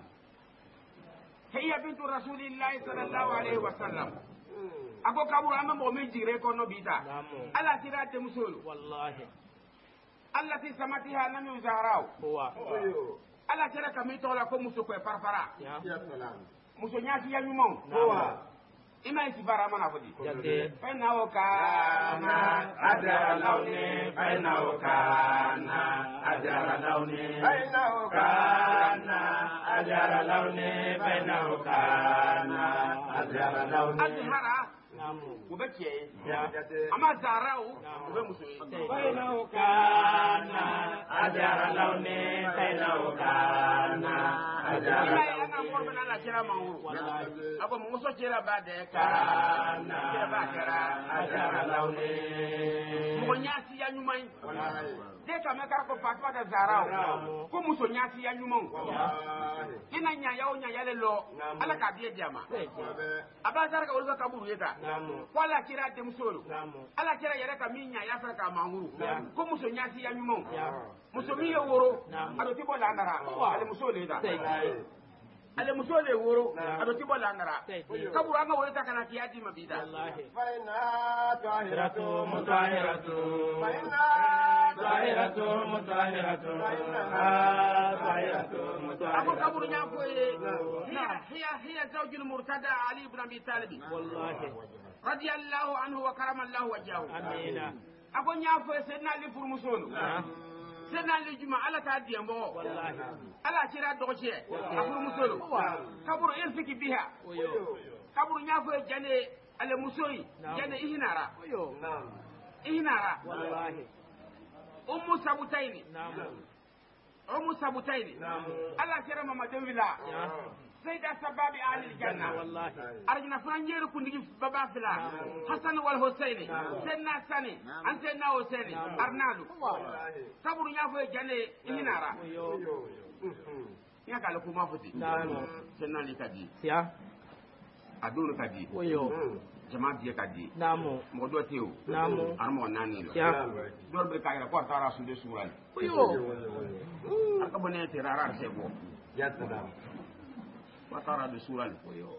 hiya bintu rasulillahi sallallahu alaihi wasallam ako kaburu anga mo mi jire ko no bita namo ala kira te musulu wallahi allati samatiha lam yuzahrau huwa ala kira kami tola ko musu ko parpara ya salam musu nyati ya nyumon namo ima isi bara mana fodi jate fena o kana أجر لوني فإنه كان أجر لوني أينه كان أجر لوني فإنه كان أجر لوني azhara namo ubeke ya ama zarau ube musu فإنه كان أجر لوني فإنه كان أجر ima لوني yana korbe na la kira manguru wallahi abo muso kira ba de كان kira ba kira أجر لوني mo nyasi ya nyumai de ka me kar ko fatwa da zarau ko muso nyasi ya nyumon ina nya ya onya ya le lo ala ka biye jama aba zar ka ulga kaburu yeta namo wala kira de musoro namo ala kira yare ka minya ya fara ka manguru ko muso nyasi ya nyumon ya muso mi ye woro Naam. ado tibo la ndara ale muso le da sai ale muso le woro ado tibo la ndara sai kaburu anga woro ta kana kiyaji mabida wallahi فإنها طاهرة مطهرة فإنها طاهرة مطهرة طاهرة ako مطهرة kaburu nya ko ye hiya zawjul murtada ali ibn abi talib wallahi radiyallahu anhu wa karama allah wajhahu amina ako nya ko senna ali fur musolo senna ali juma ala ta diambo wallahi ala kira doje afur musolo kaburu irfiki biha wayo kaburu nya ko jane ale musoi jane ihinara wayo ihinara wallahi ummu sabutaini namo ummu sabutaini ala kira mama dawila ya sayda sababi ahli aljanna wallahi arjina franjeru kundigi baba fila hasan wal husaini senna sani an senna husaini arnadu kaburu nya ko jane ihinara wayo ya kala kuma futi namo senna li kadi ya adunu kadi wayo jama biye kadi namo mo do tew namo armo nani lo ya dor be kayra ko tara sunde sural wayo aka bone te rara sebo يا سلام wa tara de sural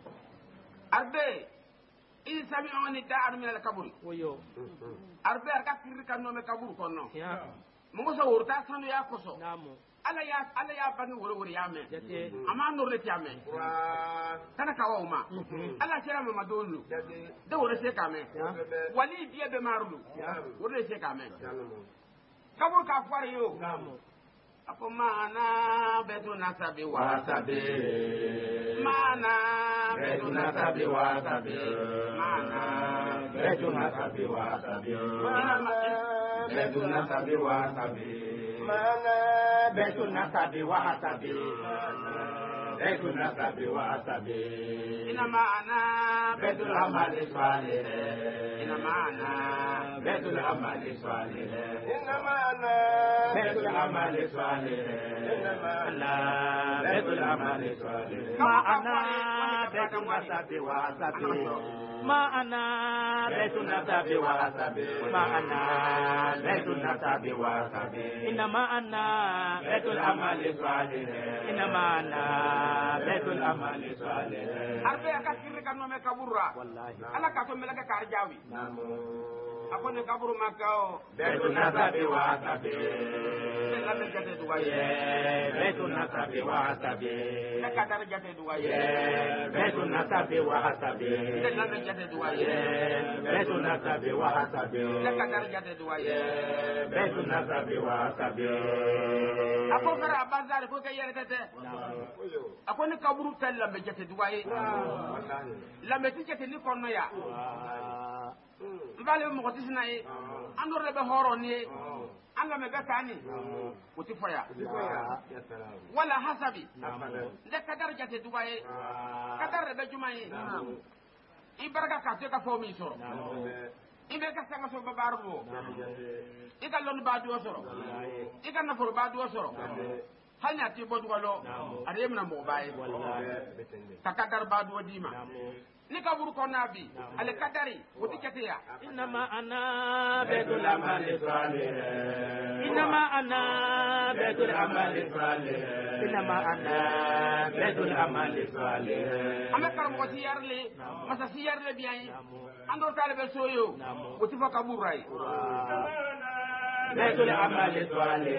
arbe in sami'uni da'ar min al-kabur wayo arbe arka kirri kan no me kabur konno ya mo so wurta sanu ya koso namo ala ya bani woro ya me jate ama no reti ame kana kawo ma ala kira me madolu de woro se kame wali biye be marulu woro se kame kabur ka fare yo namo ako mana betu nasabi wasabi mana betu nasabi wasabi mana betu nasabi wasabi betu nasabi wasabi betu nasabi wasabi betu nasabi wasabi ina mana betu amali salih ina mana betu amali salih إنما أنا betu amali salih la betu amali salih ma ana بيت النسب وحسب ما أنا بيت النسب وحسب ما أنا بيت النسب وحسب إنما أنا بيت العمل الصالح إنما أنا بيت العمل الصالح أربعة كثير كانوا مكبورا أنا كاتم ملك كارجاوي أكون كبر مكاو بيت النسب وحسب بيت النسب وحسب كاتر جت دواي بيت النسب وحسب بيت النسب وحسب كاتر جت دواي بيت النسب وحسب أكون كرا بازار كوكا يرتة أكون كبر تلا بجت دواي لما تيجي نكون يا mbale mo ko tisna e andor le be horoni anga me betani uti foya wala hasabi de kadar jate duwaye kadar be jumaye ibaraka ka te ka fo mi soro ibe ka sanga so babarbo ika lon ba do soro ika na for ba do soro hanya ti bodu walo arem na mo baye takadar ba do dima nikaburu konabi ale kadari utikete ya inama ana betul amal salih inama ana betul amal salih inama ana betul amal salih amekar mo siyarle masa siyarle biyan andor talbe soyo utifa kaburai betul amal salih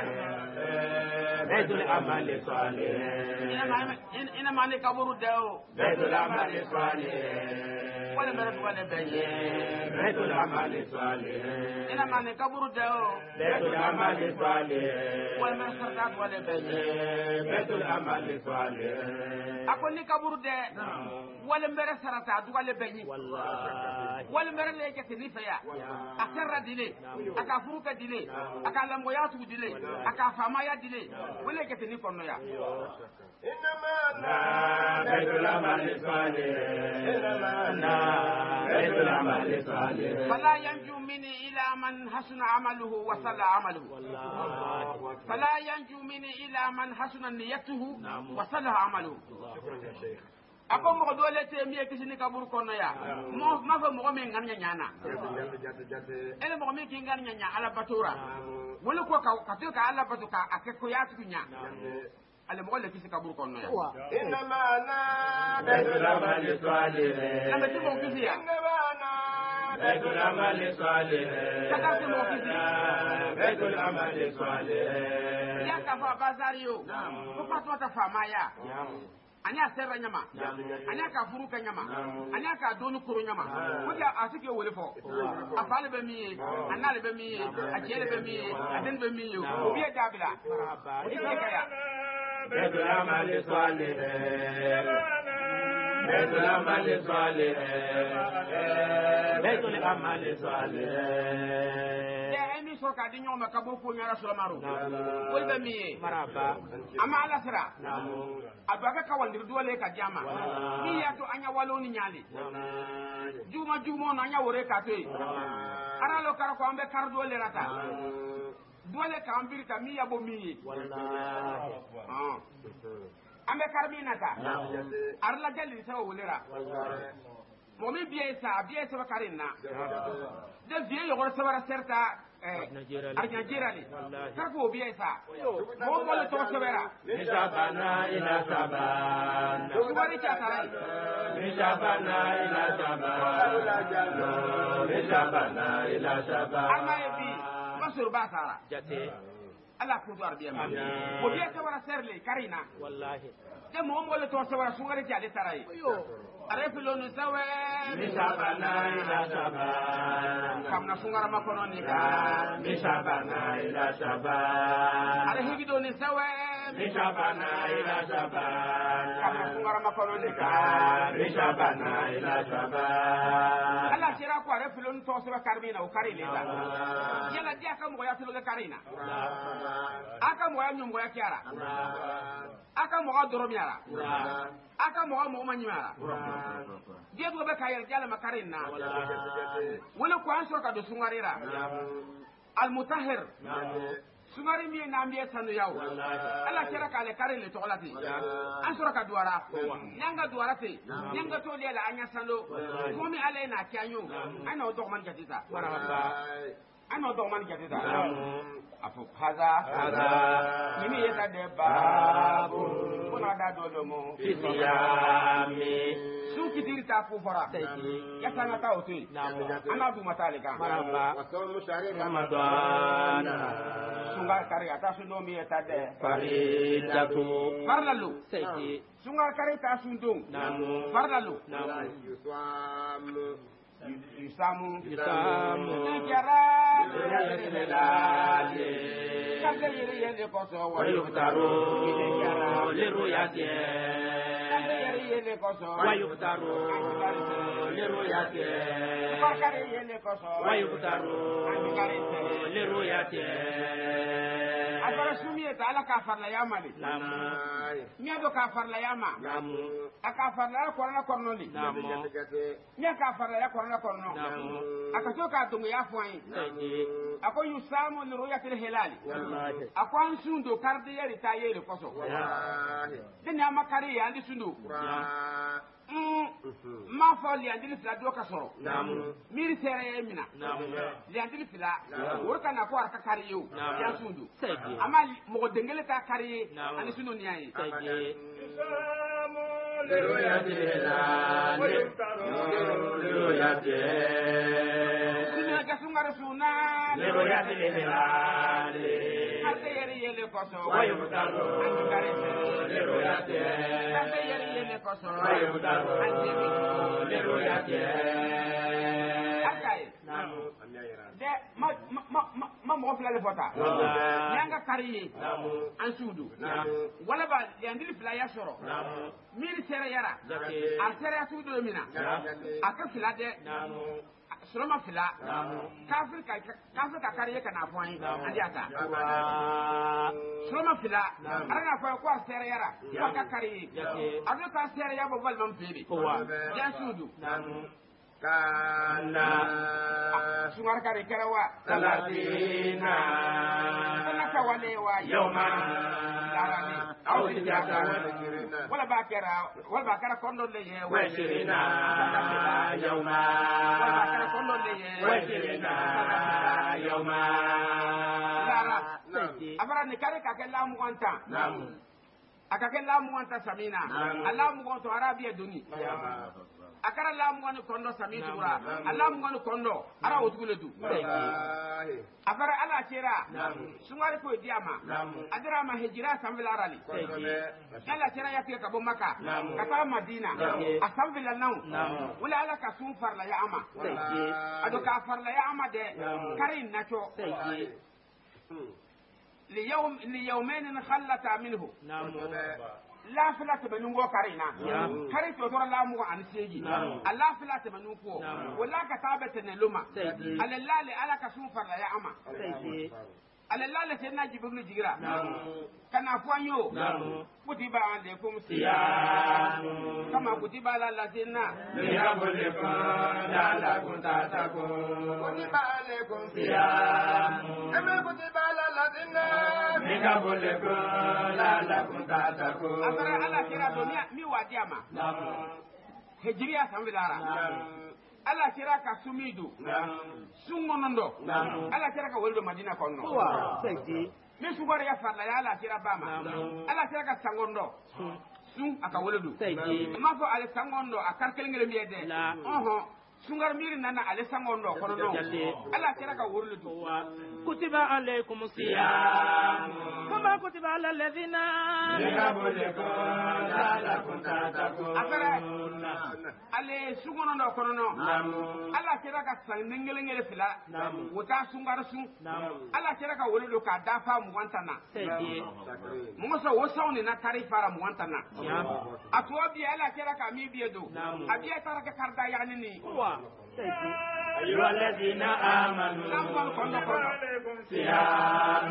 بيت العمل الصالح إنما أنا كبر داو بيت العمل الصالح ولا مرد ولا بيت بيت العمل الصالح إنما أنا كبر داو بيت العمل الصالح ولا مرد سردات ولا بيت بيت العمل الصالح أقول لك كبر دا ولا مرد سردات ولا بيت ولا مرد ليك تنيفيا أكثر دلي أكافروك دلي أكالمويات دلي أكافامايا دلي ولا كتني كونو يا إنما أنا بيت العمل الصالح إنما بيت العمل الصالح فلا ينجو مني إلى من حسن عمله وصلى عمله فلا ينجو مني إلى من حسن نيته وصلى عمله ako mo do le te mi e kisini kabur kono ya mo ma fa mo men nganya nyana ele mo men ki nganya nya ala batura wala ko ka to ka ala batu ka akeko ya tu nya ale mo le kisi kabur kono ya inma ana baitul amal salih na ti mo kisi ya inma ana baitul amal salih kaka ti mo kisi baitul amal salih ya ka fa bazario ko pa to ta fa maya anya serra nyama anya ka furu ka nyama anya ka donu kuru nyama kuja asike wole fo afale be mi anale be mi ajele be mi aden be mi o biya dabila ike ya betul amal salih betul amal salih betul amal salih so ka di nyoma ka bo ko nyara solamaru wol be mi maraba ama ala sira adu aka ka waldir dole ka jama ni ya to anya walo ni nyali juma no anya wore ka to ara lo kar ko ambe kar dole rata dole ka ambiri ka mi ya bo mi wallahi ambe kar mi nata ar la jalli sa wolera momi biye sa bakarinna de biye yo gora sabara serta Arjanjira ni karko biye sa mo mo le to sabara misabana ila saban kubari cha tarai misabana ila saban misabana ila saban ama ebi masur basara jate ala ko do arbiya ma ko biye sabara serle karina wallahi de mo mo le to sabara sungari cha de tarai arefilo sawe misabana ila saban kamna sungara makono ni ka misabana ila saban arehibido ni sawe misabana ila saban kamna sungara makono ni ka misabana ila saban ala sira ko arefilo to sawe karmina o karile ta yala dia kam go ya tilo karina aka mo ya nyumbo ya kiara aka mo ga doro miara aka mo ga mo manyara dia go be kayel jala makarina wala ko an so ka do sungarira al mutahhir sungari mi na mbiye sanu yaw ala kera kale kare le tolati an sura ka duara nyanga duara te nyanga to le la anya sando ko mi ale na kyanyo ana do man jatita ana do man jatita afu haza yimi yeta de babu kona da do mo fisiyami su kitiri ta fu fara ya sana ta otu ana du matale ka maramba waso mushari ramadan sungar kare ata su no mi yeta de faridatu farlalu sungar kare ta su ndum farlalu Yusamu Jara Kanda yere yele koso wayubtaru liruyati Kanda yere yele koso wayubtaru liruyati Bakare yele koso wayubtaru liruyati Agora sumie ta ala ka farla yamali nya do ka farla yama aka farla ko na kornoli nya ka farla ya korna korno akatoka tungu ya fwai ako yusamu liruyati hilali ako ansundo karde yeri ta yeri koso deni amakari ya andi sundu ma fo li andili fila do ka soro miri tere emina li andili fila worka na ko arka kariyo ya sundu ama mo dengele ta kariye ani sundu ni ayi Sina kasungar suna leroyati lelale ate yeri yele koso wayubtaru leroyati ate yeri yele koso wayubtaru leroyati akai de ma mo fla le fota nyanga kariye ansudu wala ba yandili fla ya soro miri sere yara a sere asudu mina aka fla de Suroma fila kafir ka kariye kana fɔn andi ata suroma fila arana fɔ ko sere yara ko ka kariye ado ka sere ya bo balman pebe ya sudu kana sungar kare karawa salatina kana kawale wa yawma darani aw dijaka wala bakara kondo le ye wa shirina yawma wala bakara kondo le ye wa shirina yawma lara abara ni kare ka kala mu kwanta akake la mu kwanta samina Allah mu kwanta arabiya duni akara la mu ngani kondo sami dura Allah mu ngani kondo ara wotugule du akara ala chera sungari ko diama adira ma hijira sambil arali ala chera yake ka bo maka kata madina asambil naw wala ala ka sun farla ya ama ado ka farla ya ama de karin nacho ليومين خلتا منه لا فلا تبنو كارينا كاري تدور لا مو عن سيجي الله فلا تبنو كو ولا كتابه نلوما على الله على كسوفر يا اما على الله سيدنا جبريل جيرا كان افوانيو كتب عليكم صيام كما كتب على الذين من قبلكم لعلكم تتقون كتب عليكم صيام كما كتب على الذين من قبلكم لعلكم تتقون أترى على كلا دنيا مي واديما هجريا سامبلارا ala kira ka sumidu sungonondo ala kira ka woldo madina konno mi sugore ya farla ya ala kira bama ala kira ka sangondo sun aka woldo ma fo ala sangondo akarkel ngere miede sungar miri nana ale sangondo kono no ala kira ka woldo kutiba alaykum siyam kama kutiba ala alladhina yaqbulukum la kuntatakun akara ale sungono kono no ala kira ka sanengele ngele fila wuta sungar sun ala kira ka woldo ka dafa mu wantana mu so wosawni na tarifara mu wantana atwa bi ala kira ka mi biedo abiya taraka karda yani ni أيها الذين آمنوا صيام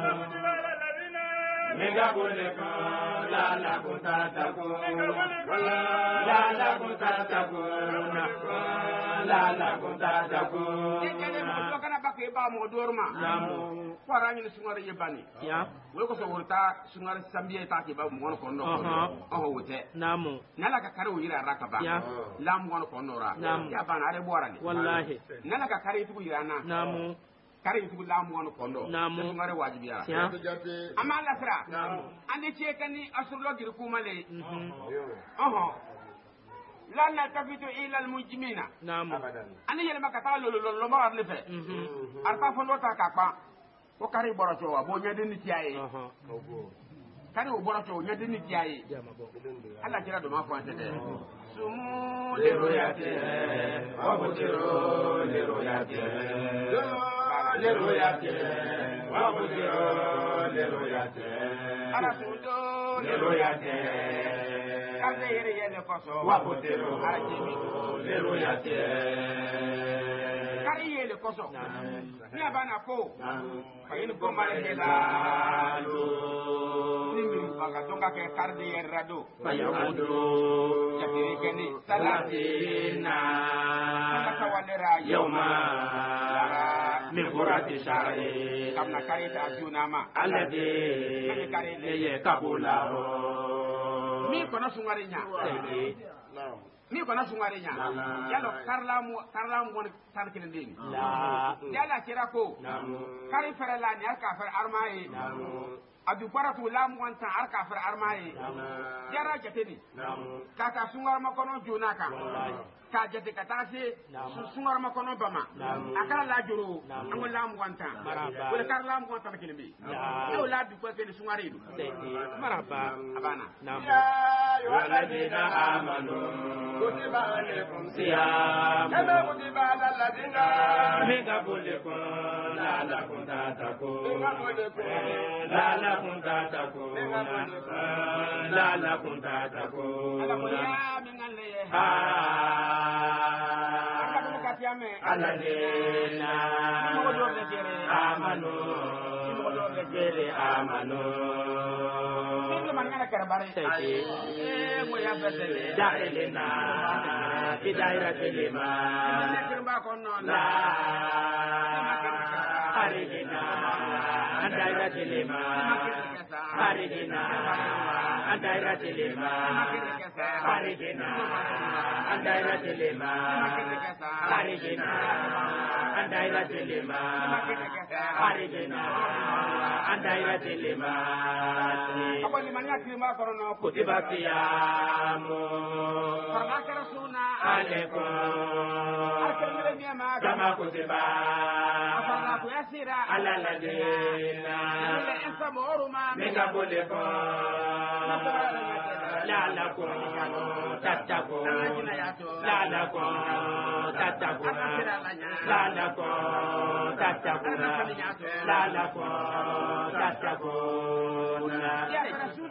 من قبلكم لعلكم تتقون لعلكم تتقون لعلكم تتقون ke ba mo dorma namu fara ni sungare yebani ya wo ko so wurta sungare sambiye ta ke ba mo ko no o wote namu nala ka kare wira rakaba ya lam mo ko no ra ya bana are borani wallahi nala ka kare tu yirana namu kare tu lam mo ko no sungare wajibiya ya amma la sira ande ce kani asurlo gir kumale لا نلتفت الى المجرمين نعم اني يلما كتا لو ما ارني في ارتا فندوتا كاكا ko kari boroto wa bo nyade ni tiaye kari o boroto nyade ni tiaye Allah kira do ma ko ante de sumu le royate wa butiro le royate le royate wa butiro le royate ala sudo le royate kande yere yele koso wa butiro ajimi le royate kari yele koso ni abana ko fayin ko mare la do ni mi baka tonga ke kardi yerado fayamudo yakiri keni salatina kaka walera yawma min qurati shari kamna karita junama alladhi kari le kabula mi kono sungari nya mi kono sungare nya yalo karlamu won tan kilindini la yala kira ko kari fere la ni ka fere armaye adu baratu lam won tan arka fere armaye yara jateni kaka sungar makono junaka ka jate kata se sungar makono bama akara la joro amul lam won tan wala karlam won tan kilindi yow la du ko ke sungare du maraba abana ya walladina amanu كتب عليكم صيام كما كتب على الذين من قبلكم لعلكم تتقون لعلكم تتقون لعلكم تتقون الذين آمنوا في دائرة الإيمان لا خارجنا عن دائرة الإيمان خارجنا عن دائرة الإيمان خارجنا عن دائرة الإيمان خارجنا عن دائرة الإيمان خارجنا عن دائرة الإيمان كتب الصيام عليكم كما كتب على الذين من قبلكم لعلكم تتقون لعلكم تتقون لعلكم تتقون لعلكم تتقون يا رسول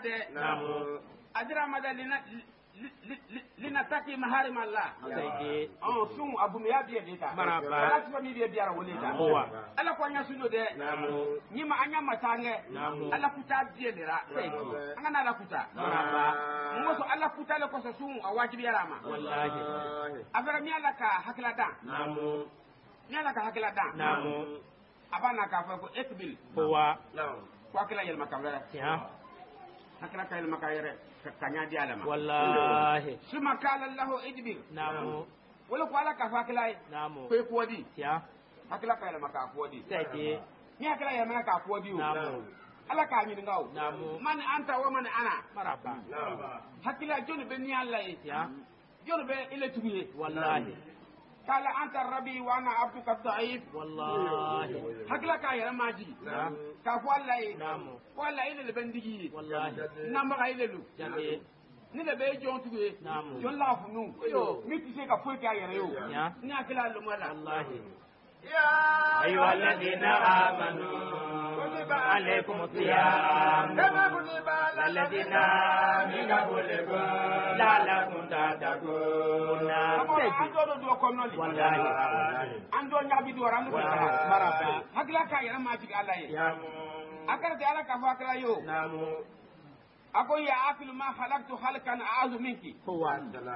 الله linataki maharim Allah sayyidi sun abu me yabiye dita maraba ala tiba mi biye biara wolita ala ko nya suno de nyima anya matange ala kuta biye dira sayyidi angana ala kuta maraba ngoso ala kuta le ko so sun awajibi yarama wallahi afara mi ala ka hakila da mi ala ka hakila da abana ka fa ko ekbil huwa ko akila yel makabara ya hakila ka yel makayere kanya di alama wallahi suma kala lahu idbir namu wala ko ala ka fakilai namu ko wadi ya hakila ka alama ka wadi sai ni hakila ya mana ka wadi namu ala ka mi ngaw namu man anta wa man ana maraba hakila joni be ni Allah ya joni be ile tuguye wallahi kala anta rabbi wa ana abduka da'if wallahi hakila ka ya maji ka ko Allah namu wala ile le bendigi wallahi namba ga ile lu jabe ni le be jon tuwe jon la fu nu yo mi ti se ka fo ka yere yo ni akila lu mala wallahi ya ayyuhalladhina amanu kutiba alaykumus siyam kama kutiba alladhina min qablikum la'allakum tattaqun ando do ko noli wallahi ando nyabi do ran maraba hakila ka yere ma ji Allah ya akar de ala ka fakra yo namu ako ya akil ma khalaqtu khalqan a'udhu minki huwa salam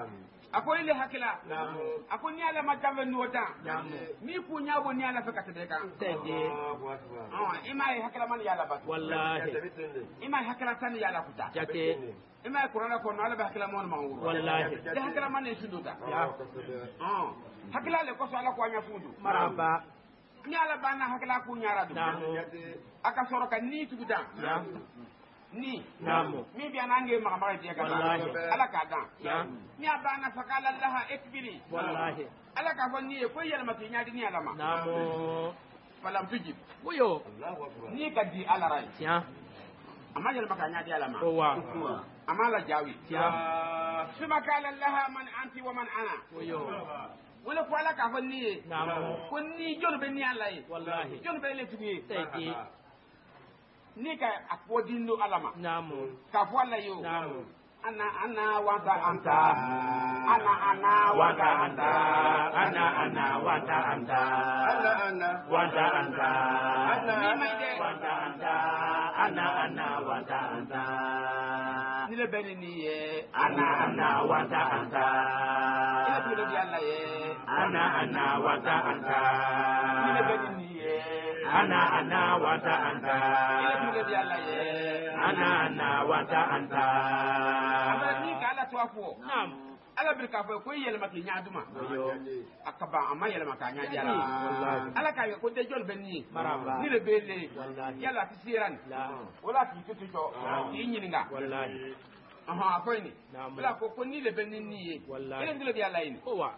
ako ile hakila ako ni ala matambe nuota mi ku nyabo ni ala fekata de kan tege imai hakila man yala bat wallahi imai hakila tan yala kuta jate imai qur'ana ko no ala ba hakila mon mangu wallahi de hakila man ne sunduta hakila le ko so ala ko anya fundu maraba ni ala bana hakila ku nyara du aka soro kan ni tuguda ni namo mi bi anange magama je ka ala ka dan ni abana fakala laha ikbiri wallahi ala ka fon ni ko yel ma ti nyaadi ni ala ma namo falam tujib uyo ni ka di ala rai ya amma yel ma ka nyaadi ala ma wa amma la jawi ya suma kala laha man anti wa man ana uyo wala ko ala ka fon ni namo ko ni jol be ni ala yi wallahi jol be le tugi tege ni ka akodindo alama namo ka fo ala yo namo ana wata anta ana wata anta ana wata anta wata anta ni mai de wata anta ana wata anta ni le beni ni ye ana wata anta ile tu le bi alla ye ana wata anta ni le beni ni ye ana wata anta ile tu le bi alla ye ana wata anta ni kala to afo nam ala bir ka ko yelma ki nyaaduma akaba amma yelma ka nyaajara ala ka ko de jol benni maraba ni le bele yalla ti siran wala ti tutu jo yi nyininga wallahi aha ko ni wala ko ni le benni ni ye ile ndile bi ala ini ko wa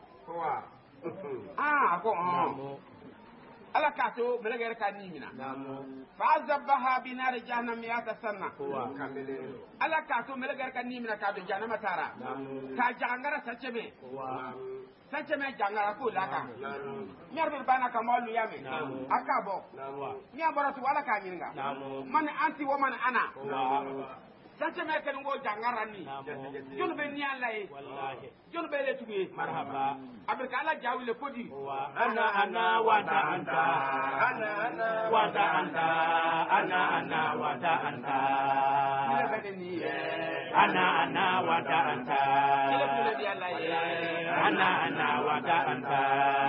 ko ala ka to belegere ka ni mina fa zabaha bi nar jahannam yata sanna ala ka to belegere ka ni mina ka be jahannama tara ka jangara sacheme jangara ko laka nyarbe bana ka malu yame akabo ni abara to ala ka nyinga man anti wa man ana sacheme kan ngo jangara ni jonu be ni ala yi wallahi jonu be le tugi marhaba abirka ala jawile kodi ana wata anta ana wata anta ana wata anta ana wata anta ana wata anta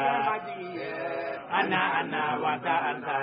ana wata anta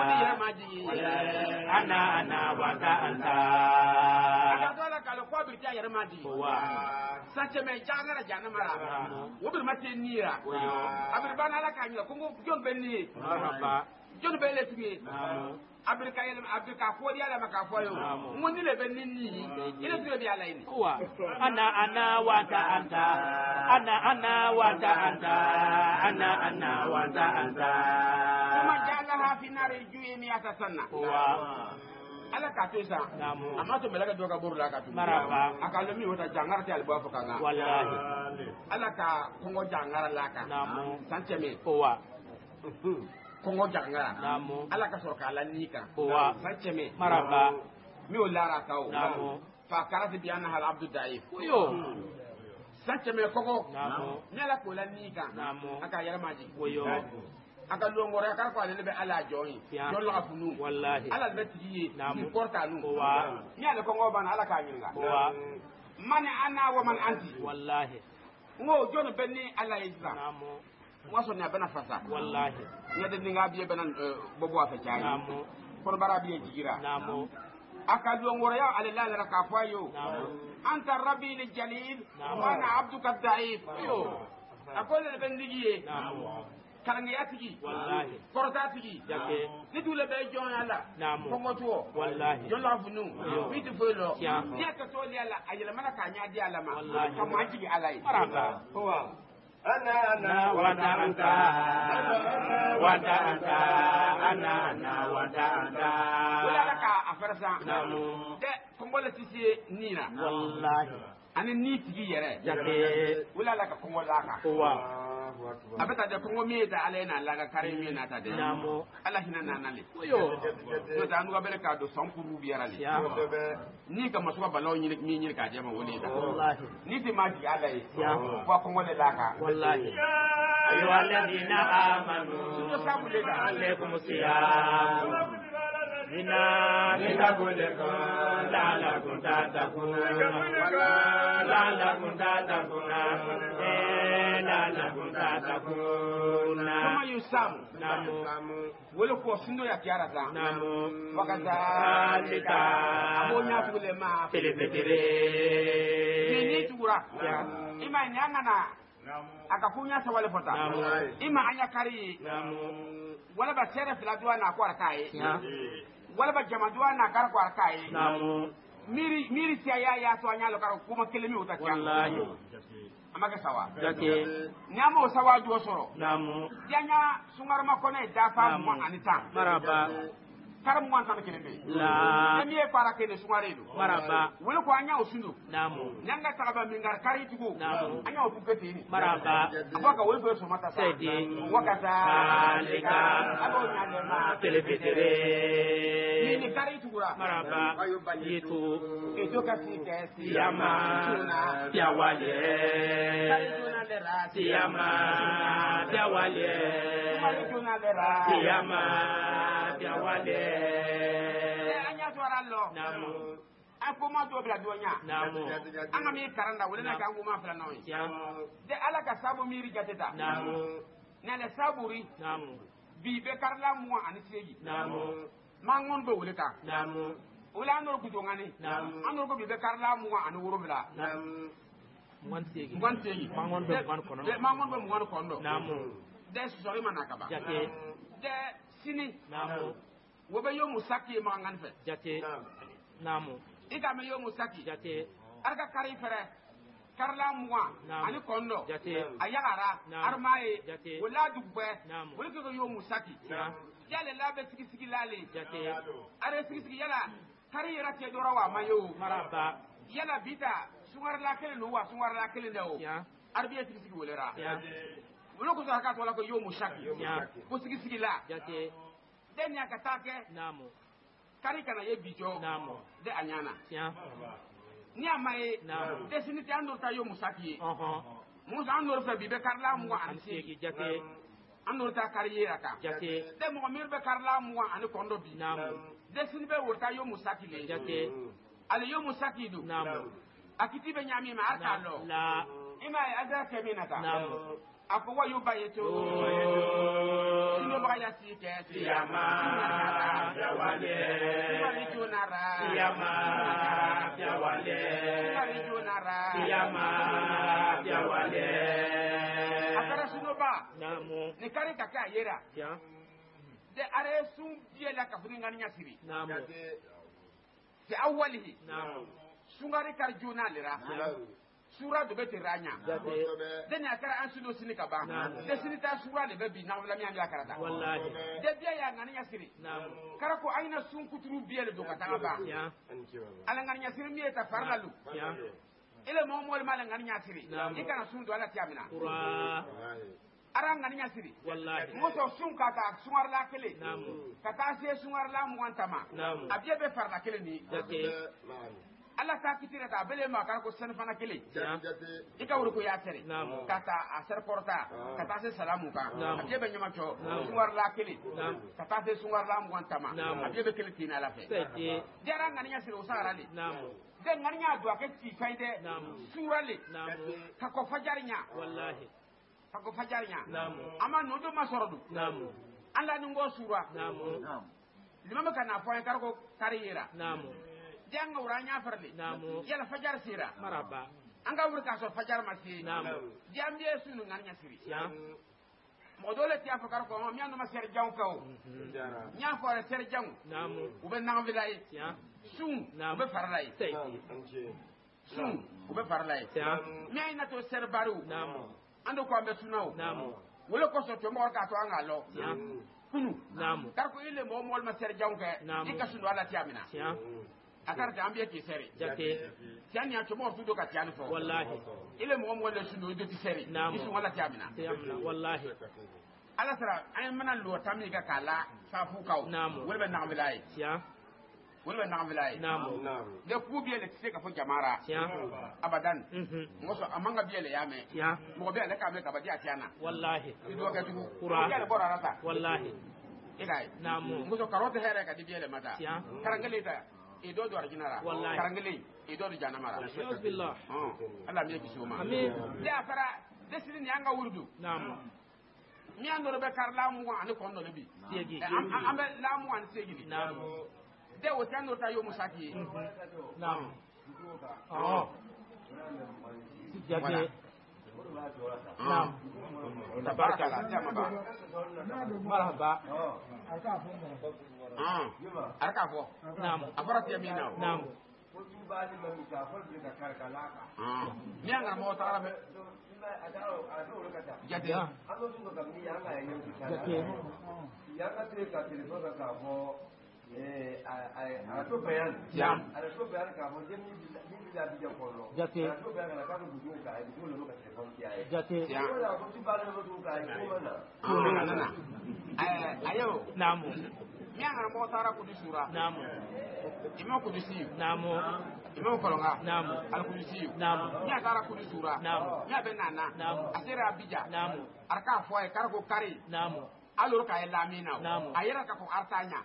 ana wata anta akatola kalo ko bi ta yarmadi sache me jangara janamara wobir mate nira abir bana la kanya ko jon benni jon bele tugi abir kayel abir ka ko dia la maka fo yo ngoni le benni ni ile tugi bi ala ini wa ana wata anta ana wata anta ana wata anta kuma jalaha fi nari juimi atasanna wa ala ka to sa amma to melaga doga burla ka to maraba akalo mi wota jangara ti albo afaka wallahi ala ka kongo jangara laka sancheme kowa kongo jangara ala ka sorka ala nika kowa sancheme maraba mi o lara ka o fa karati bi anna hal abdu daif yo sancheme kongo nyala ko la nika aka yarmaji yo aka longore aka ko ale be ala joyi don la funu wallahi ala be tiyi ni porta nu ni ala ko ngoban ala ka nyinga man ana wa man anti wallahi ngo jono benni ala izza waso na bana fasa wallahi ni de ninga biye benan bobo afa chayi ko bara biye jigira aka longore ya ala la ka fayo anta rabbi lil jalil wa ana abduka da'if yo akole bendigiye kalangaya tigi wallahi korota tigi jake ni dule be jon ala ko ngoto wallahi jon la funu mi ti folo ya ka to li ala ayela mana ka nya di ala ma ko ma jigi alai maraba huwa ana wata anta ana wata anta wala ka afarsa de ko ngola tisi nina wallahi ani ni tigi yere jake wala ka ko ngola ka huwa abata de kongo mi da alena laga kare mi na ta de namo ala hina na nale yo to da anu bele ka do sankuru bi yarale ni ka masuba balaw ni mi ni ka jema woni da wallahi ni ti ma ji ala yi wa kongo le laka wallahi ayu alladina amanu to sabule da alaikum siyam Inna min qablikum la'allakum tattaqun la'allakum tattaqun la'allakum tattaqun. Kama yusamu Namu wala ko sundo ya kiara ta namu wakazalika abonya tule ma Filipitere ni tugura Ya. ima nyangana akakunya sawale fota Namu. ima anya kari Namu wala ba sere filadua na kwa kai Ya. wala ba jamadua na kar kwa kai Namu miri sia ya to anya lo kar kuma kelemi utakia wallahi amaka sawa jake nyama sawa jo soro namu yanya sungar makone dafa mu anita maraba karam mu antana kelebe la nemi e para kene sungaredo maraba wala ko anya osundu namu nyanga tagaba mingar kari tugo Namu. anya obukete ni maraba abaka wewe so mata sa Sedi. wakata Alika. abo nyale ma Filipitere ni kari tugura maraba yitu eto kasi kesi Siyama Piawale kari tuna le ra Siyama Piawale kari tuna le ra Siyama Piawale anya twara lo Namu ako ma to bla donya Namu anga mi karanda wala na kangu ma fla noy Ya de ala ka sabu miri jateta Namu na le saburi Namu bi be karla mu ani seji Namu mangon do wala ka Namu wala anor ku dongani Naam. anor ko bi be karla mu ani wuro bla Mwansegi ngwantegi Mangon be mwan kono. de mangon be mu kondo Namu de sori manaka ba Jake de sini Namu wo be yo musaki mangan fe Jake Namu ika me yo musaki Jake arka kari fere karla mu Naam. ani kondo Jake ayagara Naam. armaye Jake wala dugbe Naam. wala ko yo musaki Ya. yale labe sigi sigi lale Jake are sigi sigi yala kari yara te dora wa mayo maraba yala bita sungar la kele no wa sungar la kele no Ya arbiye sigi sigi wolera Ya wala ko saka wala ko yo musaki Ya. ko sigi sigi la Jake den ya katake Namu kari kana ye bijo Namu de anyana Ya ni amaye Naam. de sini te andor ta yo musaki Oho musa andor fe bibe karla mu an Ansegi sigi Jake andor ta kari yera ka Jake de mo mir be karla mu an kondo bi Namu de sini be wota yo musaki le Jake ale yo musaki du Namu akiti be nyami ma arka lo La ima ada keminata Namu ako wa yuba yeto sino ba ya si ke Siyama Piawale mari junara Siyama Piawale mari junara Siyama Piawale akara sino ba Namu ni kare kaka yera Ya de are sun biye la ka funi ngani nyasiri Namu fi awwalihi Namu sungari kar juna lira sura do beti ranya Jake den akara an suno sini ka ba Naam. de sini ta sura de bebi na wala mi an akara ta Wallahi de biya ya ngani nyasiri Namu kara ko aina sun kuturu biye le do ka ta ba Ya ala ngani nyasiri mi ta farlalu Ya ile mo mo mala ngani nyasiri Naam. ikana sun do ala tiamina Kura ara ngani nyasiri Wallahi mo so sun ka ta sungar la kele Namu ka ta se sungar la mu antama Naam. abiye be farla kele ni Jake ala ta kitira ta bele ma kar ko sen fana kele Ya ika wuri ko ya tere Naam. kata a ser porta kata se salamu ka Naam. abiye be nyama cho Naam. sungar la kele Naam. kata se sungar la mu antama Naam. abiye be kele tina la fe Sedi jara ngani nyasiri usara le Namu de ngani nya do ke ti faide Naam. surale Namu ka ko fajarinya Wallahi ka ko fajarinya Namu ama no do masorodu Namu anda ni ngo sura Namu limama kana fo kar ko kariyera Namu janga uranya farle Namu yala fajar sira Maraba anga wuri ka so fajar masi Naam. jambiye sunu ngani nyasiri Ya mo dole ti afakar ko mi ando ma ser jaw kaw nya fo re ser jaw Namu ube nang vilay Ya sun Naam. ube farlay Sedi sun ube farlay Ya mi ay na to ser baru Namu ando ko ambe sunaw Namu wala ko so to mo ka to anga lo Ya kunu Namu kar ko ile mo mol ma ser jaw ke Naam. ika sunu ala ti amina Ya akar ta ambiye ki sere Jake tiani ya to mo su do ka tiani fo Wallahi ile mo mo le sunu do ti sere Naam. isu wala ti amina Siyamna Wallahi ala sara ay mana lo tammi ga kala safu kaw Naam. wala nang vilay Ya wala nang vilay Namu de ku biye le tse ka fo jamara Ya abadan ngoso Mhm amanga biye le yame Ya mo biye le ka me ka ba dia tiana Wallahi ido ka tu Kura. ya le bora rata Wallahi igai namu muso karote here ka dibiele mata Tiens. karangale ta e do arjinara Wallahi. karangale e do janamara Bismillah. Allah me kisuma Amin. ya fara desiri ni anga wurdu namu mi andoro be karla mu an ko ndo bi Segi. ambe la mu an segi namu de o tando ta yo musaki namu jate naam tabarakallah jama ba marhaba arka fo naam afara ti amina naam mi anga mo ta arabe jate jate arato bayan Jam. arato bayan ka mo dem ni bila bija kono Jate. arato bayan ka ko buju ka ai buju lo ka telefon ki ai jate wala ko ti bala lo tu ka ai ko nana mana ayo namu mi anga mo ta ara ko di sura namu imam ko di si namu imam kolonga namu al ko di si namu mi anga ara ko di sura Naam. mi abe nana Naam. asira bija namu arka fo ay kar ko kari namu alur ka lamina Naam. ayira ka ko artanya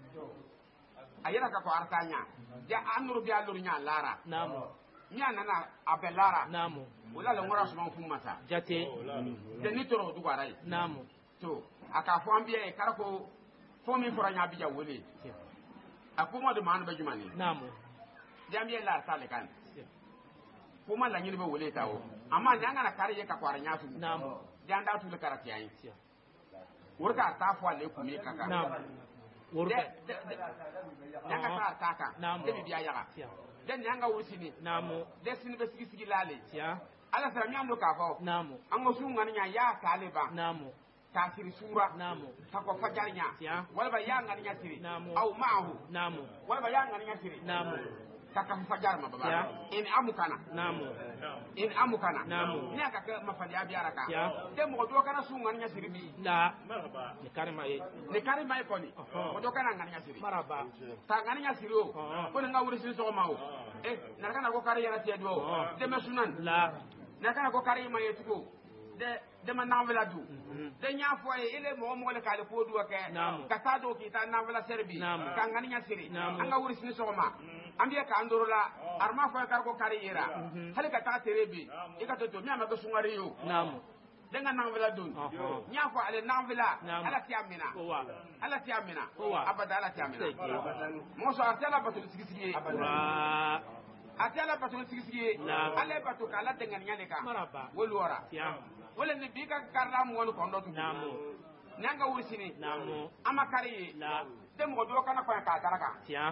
ayira ka ko artanya ja anuru bi alur nya lara namu nya nana abelara namu wala la ngora suma fu mata jate de ni toro du garai namu to aka fo ambiye kar ko fo mi fora nya bija wole akuma de man ba jumani namu jambiye la sale kan kuma la nyini ba wole tawo amma nyanga na kariye ka kwara nya su namu janda tu le karati ayi wurka ta fo ale kumi kaka namu wurka nyanga ta taka Naam. de biya yaga den nyanga wursini namu de sini be sigi sigi lale tia ala sara nyando ka fo namu an go su ngani nya ya kale ba namu ta siri sura namu ta ko fajar nya Tia. wala ba ya ngani nya siri Naam. au ma'ahu namu wala ba ya ngani nya siri namu ta ka fajar ma baba Tia. in amukana namu in amukana Naam. nya ka ka mafali abiyara ka Tia. de mo do kana su ngani nya siri bi la ni karima ye ne kari mai koni mo do kana ngani nya siri maraba ta ngani nya siri o ko nga wuri siri so ma o na kana ko kari yana tie do de me sunan la na kana ko kari ma yetugo de man navela du de nya fo e ile mo mo le kale ko du ke Naam. ka ta do ki ta navela serbi Naam. ka ngani nya siri Naam. anga wuri sini so ma ambiye ka andoro la arma fo ka ko kari yera hale ka ta terebi e ka to mi ama ko sungari yo namu de nga navela du nya fo ale navela Naam. ala ti amina owa ala ti amina Owa. abada ala ti amina Seke. mo so atela batul sigi sigi ura atela batul sigi sigi Naam. ale batul kala dengan nyane ka maraba wolu wara tia wala ni bi ka karla mu wonu kondo tu namu nanga wursini namu ama kari la de mo do kana ko ka daraka tia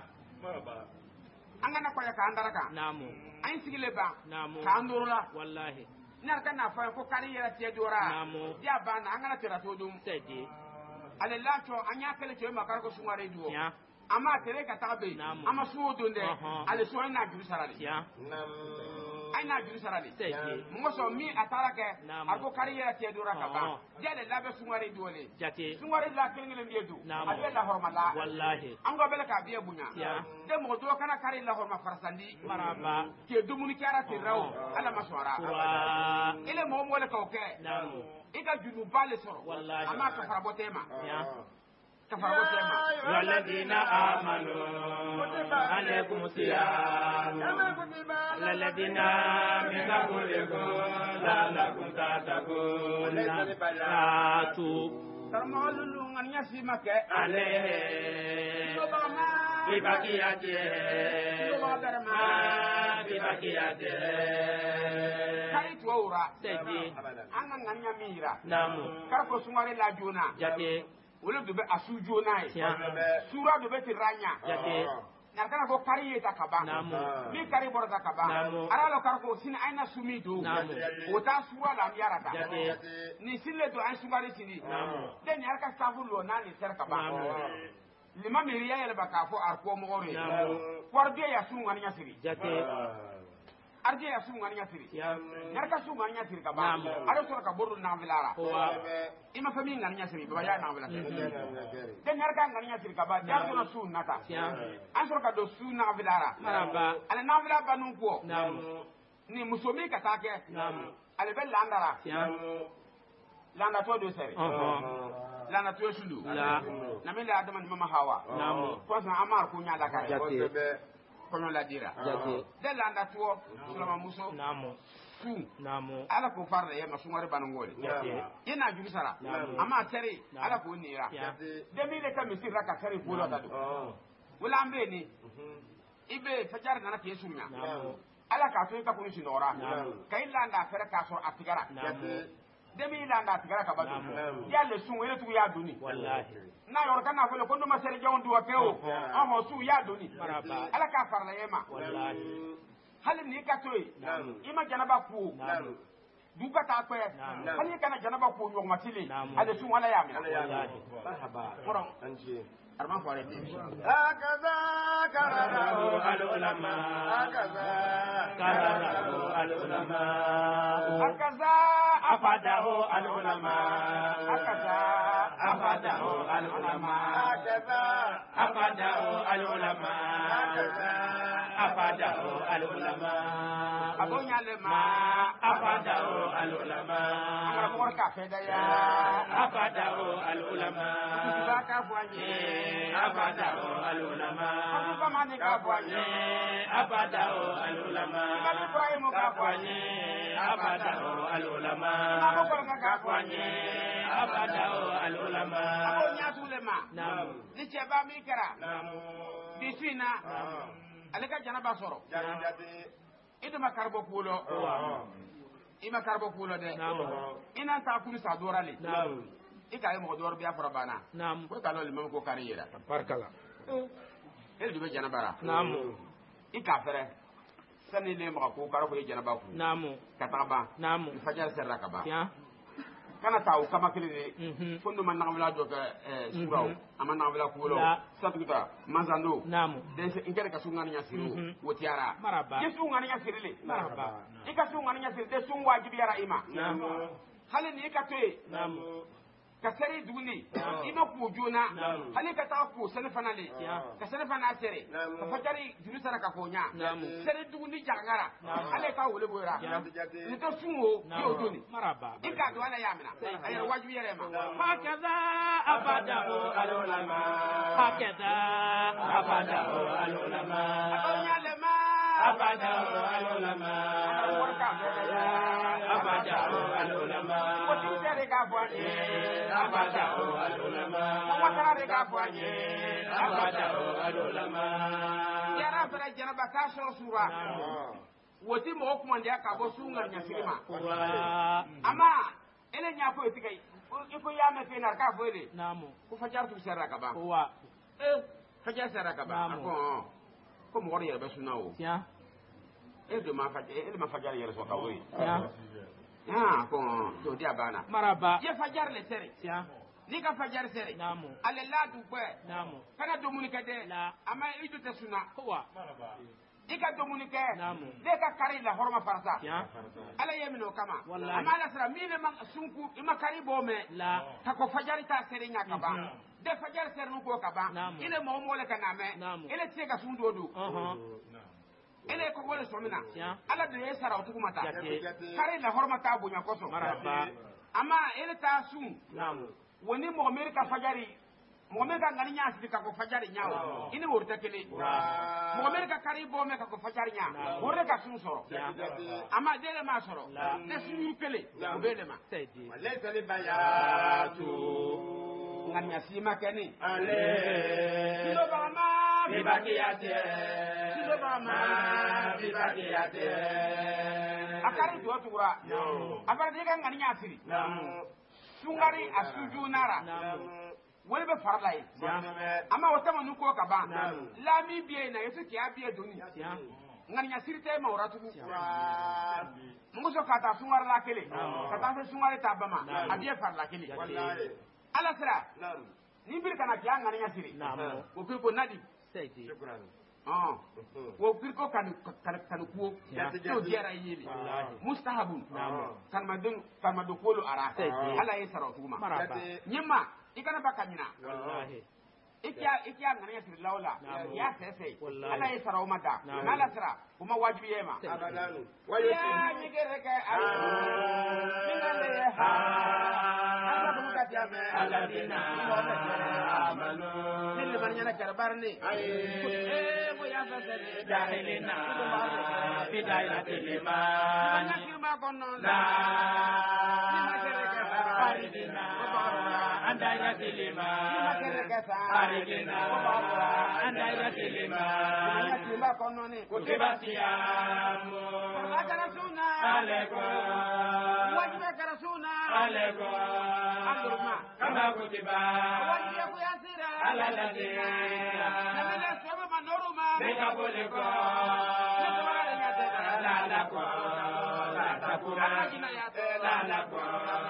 anga na ko ka andaraka namu ayin sigile ba namu ka andurula wallahi nar kana fa ko kari yera te dora Naam. ya bana anga na tera to dum sedi ale la to anya kele to ma ko sumare duo tia ama tere ka tabe Naam. ama suo donde Uh-huh. ale so ina juru sarali tia ay na juru sarali sedi mo so mi atara ke Naam. ako kari yera te dora ka ba Uh-huh. ya le labe sumare duole jate sumare la kengele ndedu Naam. abe la hormala wallahi an go bele ka biye bunya Ya. de mo do kana kari la horma farsandi maraba ke dumuni kara te raw ala maswara ura ile mo mo le ka oke namu ika junu bale soro Wallahi. ama ka farabo tema ya ka farabo tema والذين آمنوا عليكم الصيام الذين من قبلكم لعلكم تتقون آتوا tarmalulu ngania simake عليه sobama ببقيته ما ببقيته kari tuura سيدي anga ngania mira نامو kar ko sumare la jona جاتي wole dube asu jona Tiens. sura dube tiranya جاتي narkana ko kari yeta kaba Naam. mi kari borata kaba Naam. aralo karko sin aina sumidu Naam. ota suwa la miarata Jate. ni sille do an sumari sini Naam. den yarka safu lo na ni ser kaba Naam. lima mi riya yele baka fo arko mo gore Naam. warde ya su ngani nyasiri جاتي arde ya su ngani nyasiri يا yarka su ngani nyasiri kaba Naam. aro sura ka boru na vilara هو ima fami ngani nyasiri baba ya na vilara den yarka ngani nyasiri kaba jardo na su nata يا an sura ka do su na vilara مرحبا ale na vilara banu ko نعم ni musomi ka taa kɛ نعم ale bɛ landara يا landa to do sɛri أها la na to sulu la na me la adama ni mama hawa namu ko sa amar ko nya la ka jate ko no la dira jate de la nda to sulama muso namu su namu ala ko farda ya masungare banangole ina jugi sara ama tere ala ko nira de mi le ka misira ka kare ko la do wala ambe ni ibe fajar nana ke sunya ala ka to ka ko ni sinora kai landa fere ka so atigara demi landa atigara ka badu ya le sun wele tu ya duni wallahi na yor kana fele ko nduma sere jawon duwa keo ho su ya duni ala ka farla yema wallahi halin ni ka toy ima janaba ku duka ta ko halin kana janaba ku nyoma tili ale sun wala ya mi wallahi marhaba koron arman fare ti هكذا كرره العلماء هكذا كرره العلماء hakaza أفاده العلماء hakaza أفاده العلماء هكذا أفاده العلماء أفاده العلماء abonya le ma أفاده العلماء amara mo ka fe da ya أفاده العلماء ba ka fwanye أفاده العلماء ba mani ka fwanye أفاده العلماء ba ibrahim ka fwanye أفاده العلماء ba ko ka fwanye أفاده العلماء abonya sulema نعم ni che ba mi kara disina ale ka janaba soro ido makarbo kulo ima karbo kulo de ina ta kunu sa dorale نعم ika mo dor biya fara bana نعم ko kalo limam ko kari yera بارك el dube janabara نعم ika fere sani le mo ko karo ko janaba ku نعم kataba نعم fajar serra kaba يا kana taw kama kile fundu man nangala do ka suraw amana nangala kulo sabita manzando نعم dense ingere ka sungani nya siru wotiara مرحبا yesu ngani nya sirile مرحبا ika sungani nya sirde sun wajibi yara ima نعم hali ni ka toy نعم ka seri duguni ima ku jona hali ka ta ku sene fanale ka sene fana sere ka fajari juru sara ka konya sere duguni jangara hali ka wole boyra ni to sunwo yo doni مرحبا ika do ala yamina ay wajibi yara ma هكذا أفاده العلماء هكذا أفاده العلماء abonya le ma أفاده العلماء أفاده العلماء ko ti sere ka fwanye أفاده العلماء ko tara de ka fwanye أفاده العلماء yara fara janaba ka so sura woti mo kuma ndia ka bo sunga nya silima ama ele nya ko etikai iko ya me fe na ka fo ele نعم ko fajar tu serra ka ba هو fajar serra ka ba ko mo wori yebe sunna o يا do ma fajar yere so ka wo يا ko to dia bana مرحبا ye fajar le sere يا ni ka fajar sere نعم ale la du ko نعم kana do mun ka de لا ama idu te sunna هو ika do mun ke نعم de ka kari la horma farsa يا ala yemino kama والله. ama la sara mine man sunku ima kari bo me لا ta ko fajari ta sere nya ka ba de fajar sere nu ko ka ba Naam. ile mo mo le kana me Naam. ile te ka sundu odu ile ko wole somina Ya. ala de sara otu mata Jate. kari la horma ta bunya koso مرحبا ama ile ta sun نعم woni mo mer ka fajari mo mer ka ngani nya sidi ka ko fajari nyawo ini wurta kele mo mer ka kari bo me ka ko fajari nya wurre ka sun soro ama dele ma soro La. ne sun kele ko bele ma سيدي وليس البيات ngani asima keni عليه sido ba ma ببقيته sido ba ma ببقيته akari do tura akari de ka ngani nya siri نعم sungari asuju nara نعم wele be farla yi ama wotama nu ko ka ba lami biye na yesu ki abiye doni يا ngani nya sirte ma oratu mungu so kata sungar la kele kata se sungar ta bama abiye far la kele ala sira ni bir kana kiya ngani nya siri نعم ko ko nadi سيدي wo bir ko kan kuo Ya. to diara yeli Wallahi. mustahabun Naam. kan ma do kolo ara Seydi. ala yi sara tuma مرحبا nyima ikana bakanyina والله ikiya ngani nya siri laula Naam. ya sese Wallahi. ala yi sara mata Naam. nala sira kuma wajibi yema Seydi. ya nyigere ka ala minale ha ala الذين آمنوا لمن ينكر برني ويا فسر جاهلين في دائرة الإيمان ما كنا لا خارجين عن دائرة الإيمان خارجين عن دائرة الإيمان ما كنا كتب الصيام عليكم وجبك رسولنا عليكم كما كتب وجبك يسير على الذين من السبب النورما من قبلكم لعلكم تتقون لعلكم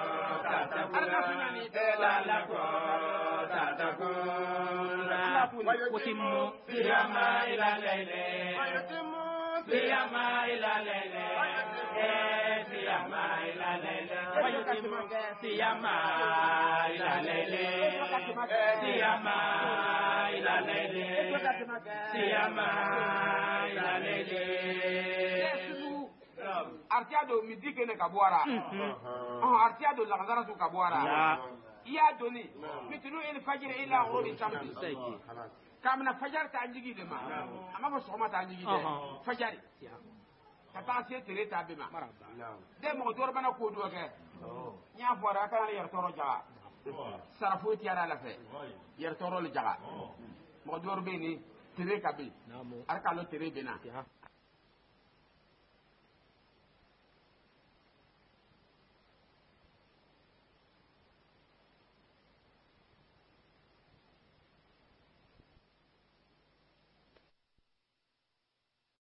تتقون وتموا صيام إلى الليل صيام إلى الليل صيام إلى الليل ويتم صيام إلى الليل صيام إلى الليل صيام إلى الليل artiado midi kene ka boara artiado la ngara su ka boara ya doni mitulu il fajr ila ghurub shamsi kamna fajar ta anjigi de ma amma ba soma ta anjigi de fajari ka ta se tere ta be ma de mo dor bana ko do ke nya fora kan yar toro jaga sarafu ti ara la fe yar toro le jaga mo dor be ni tere ka be ar ka lo tere be na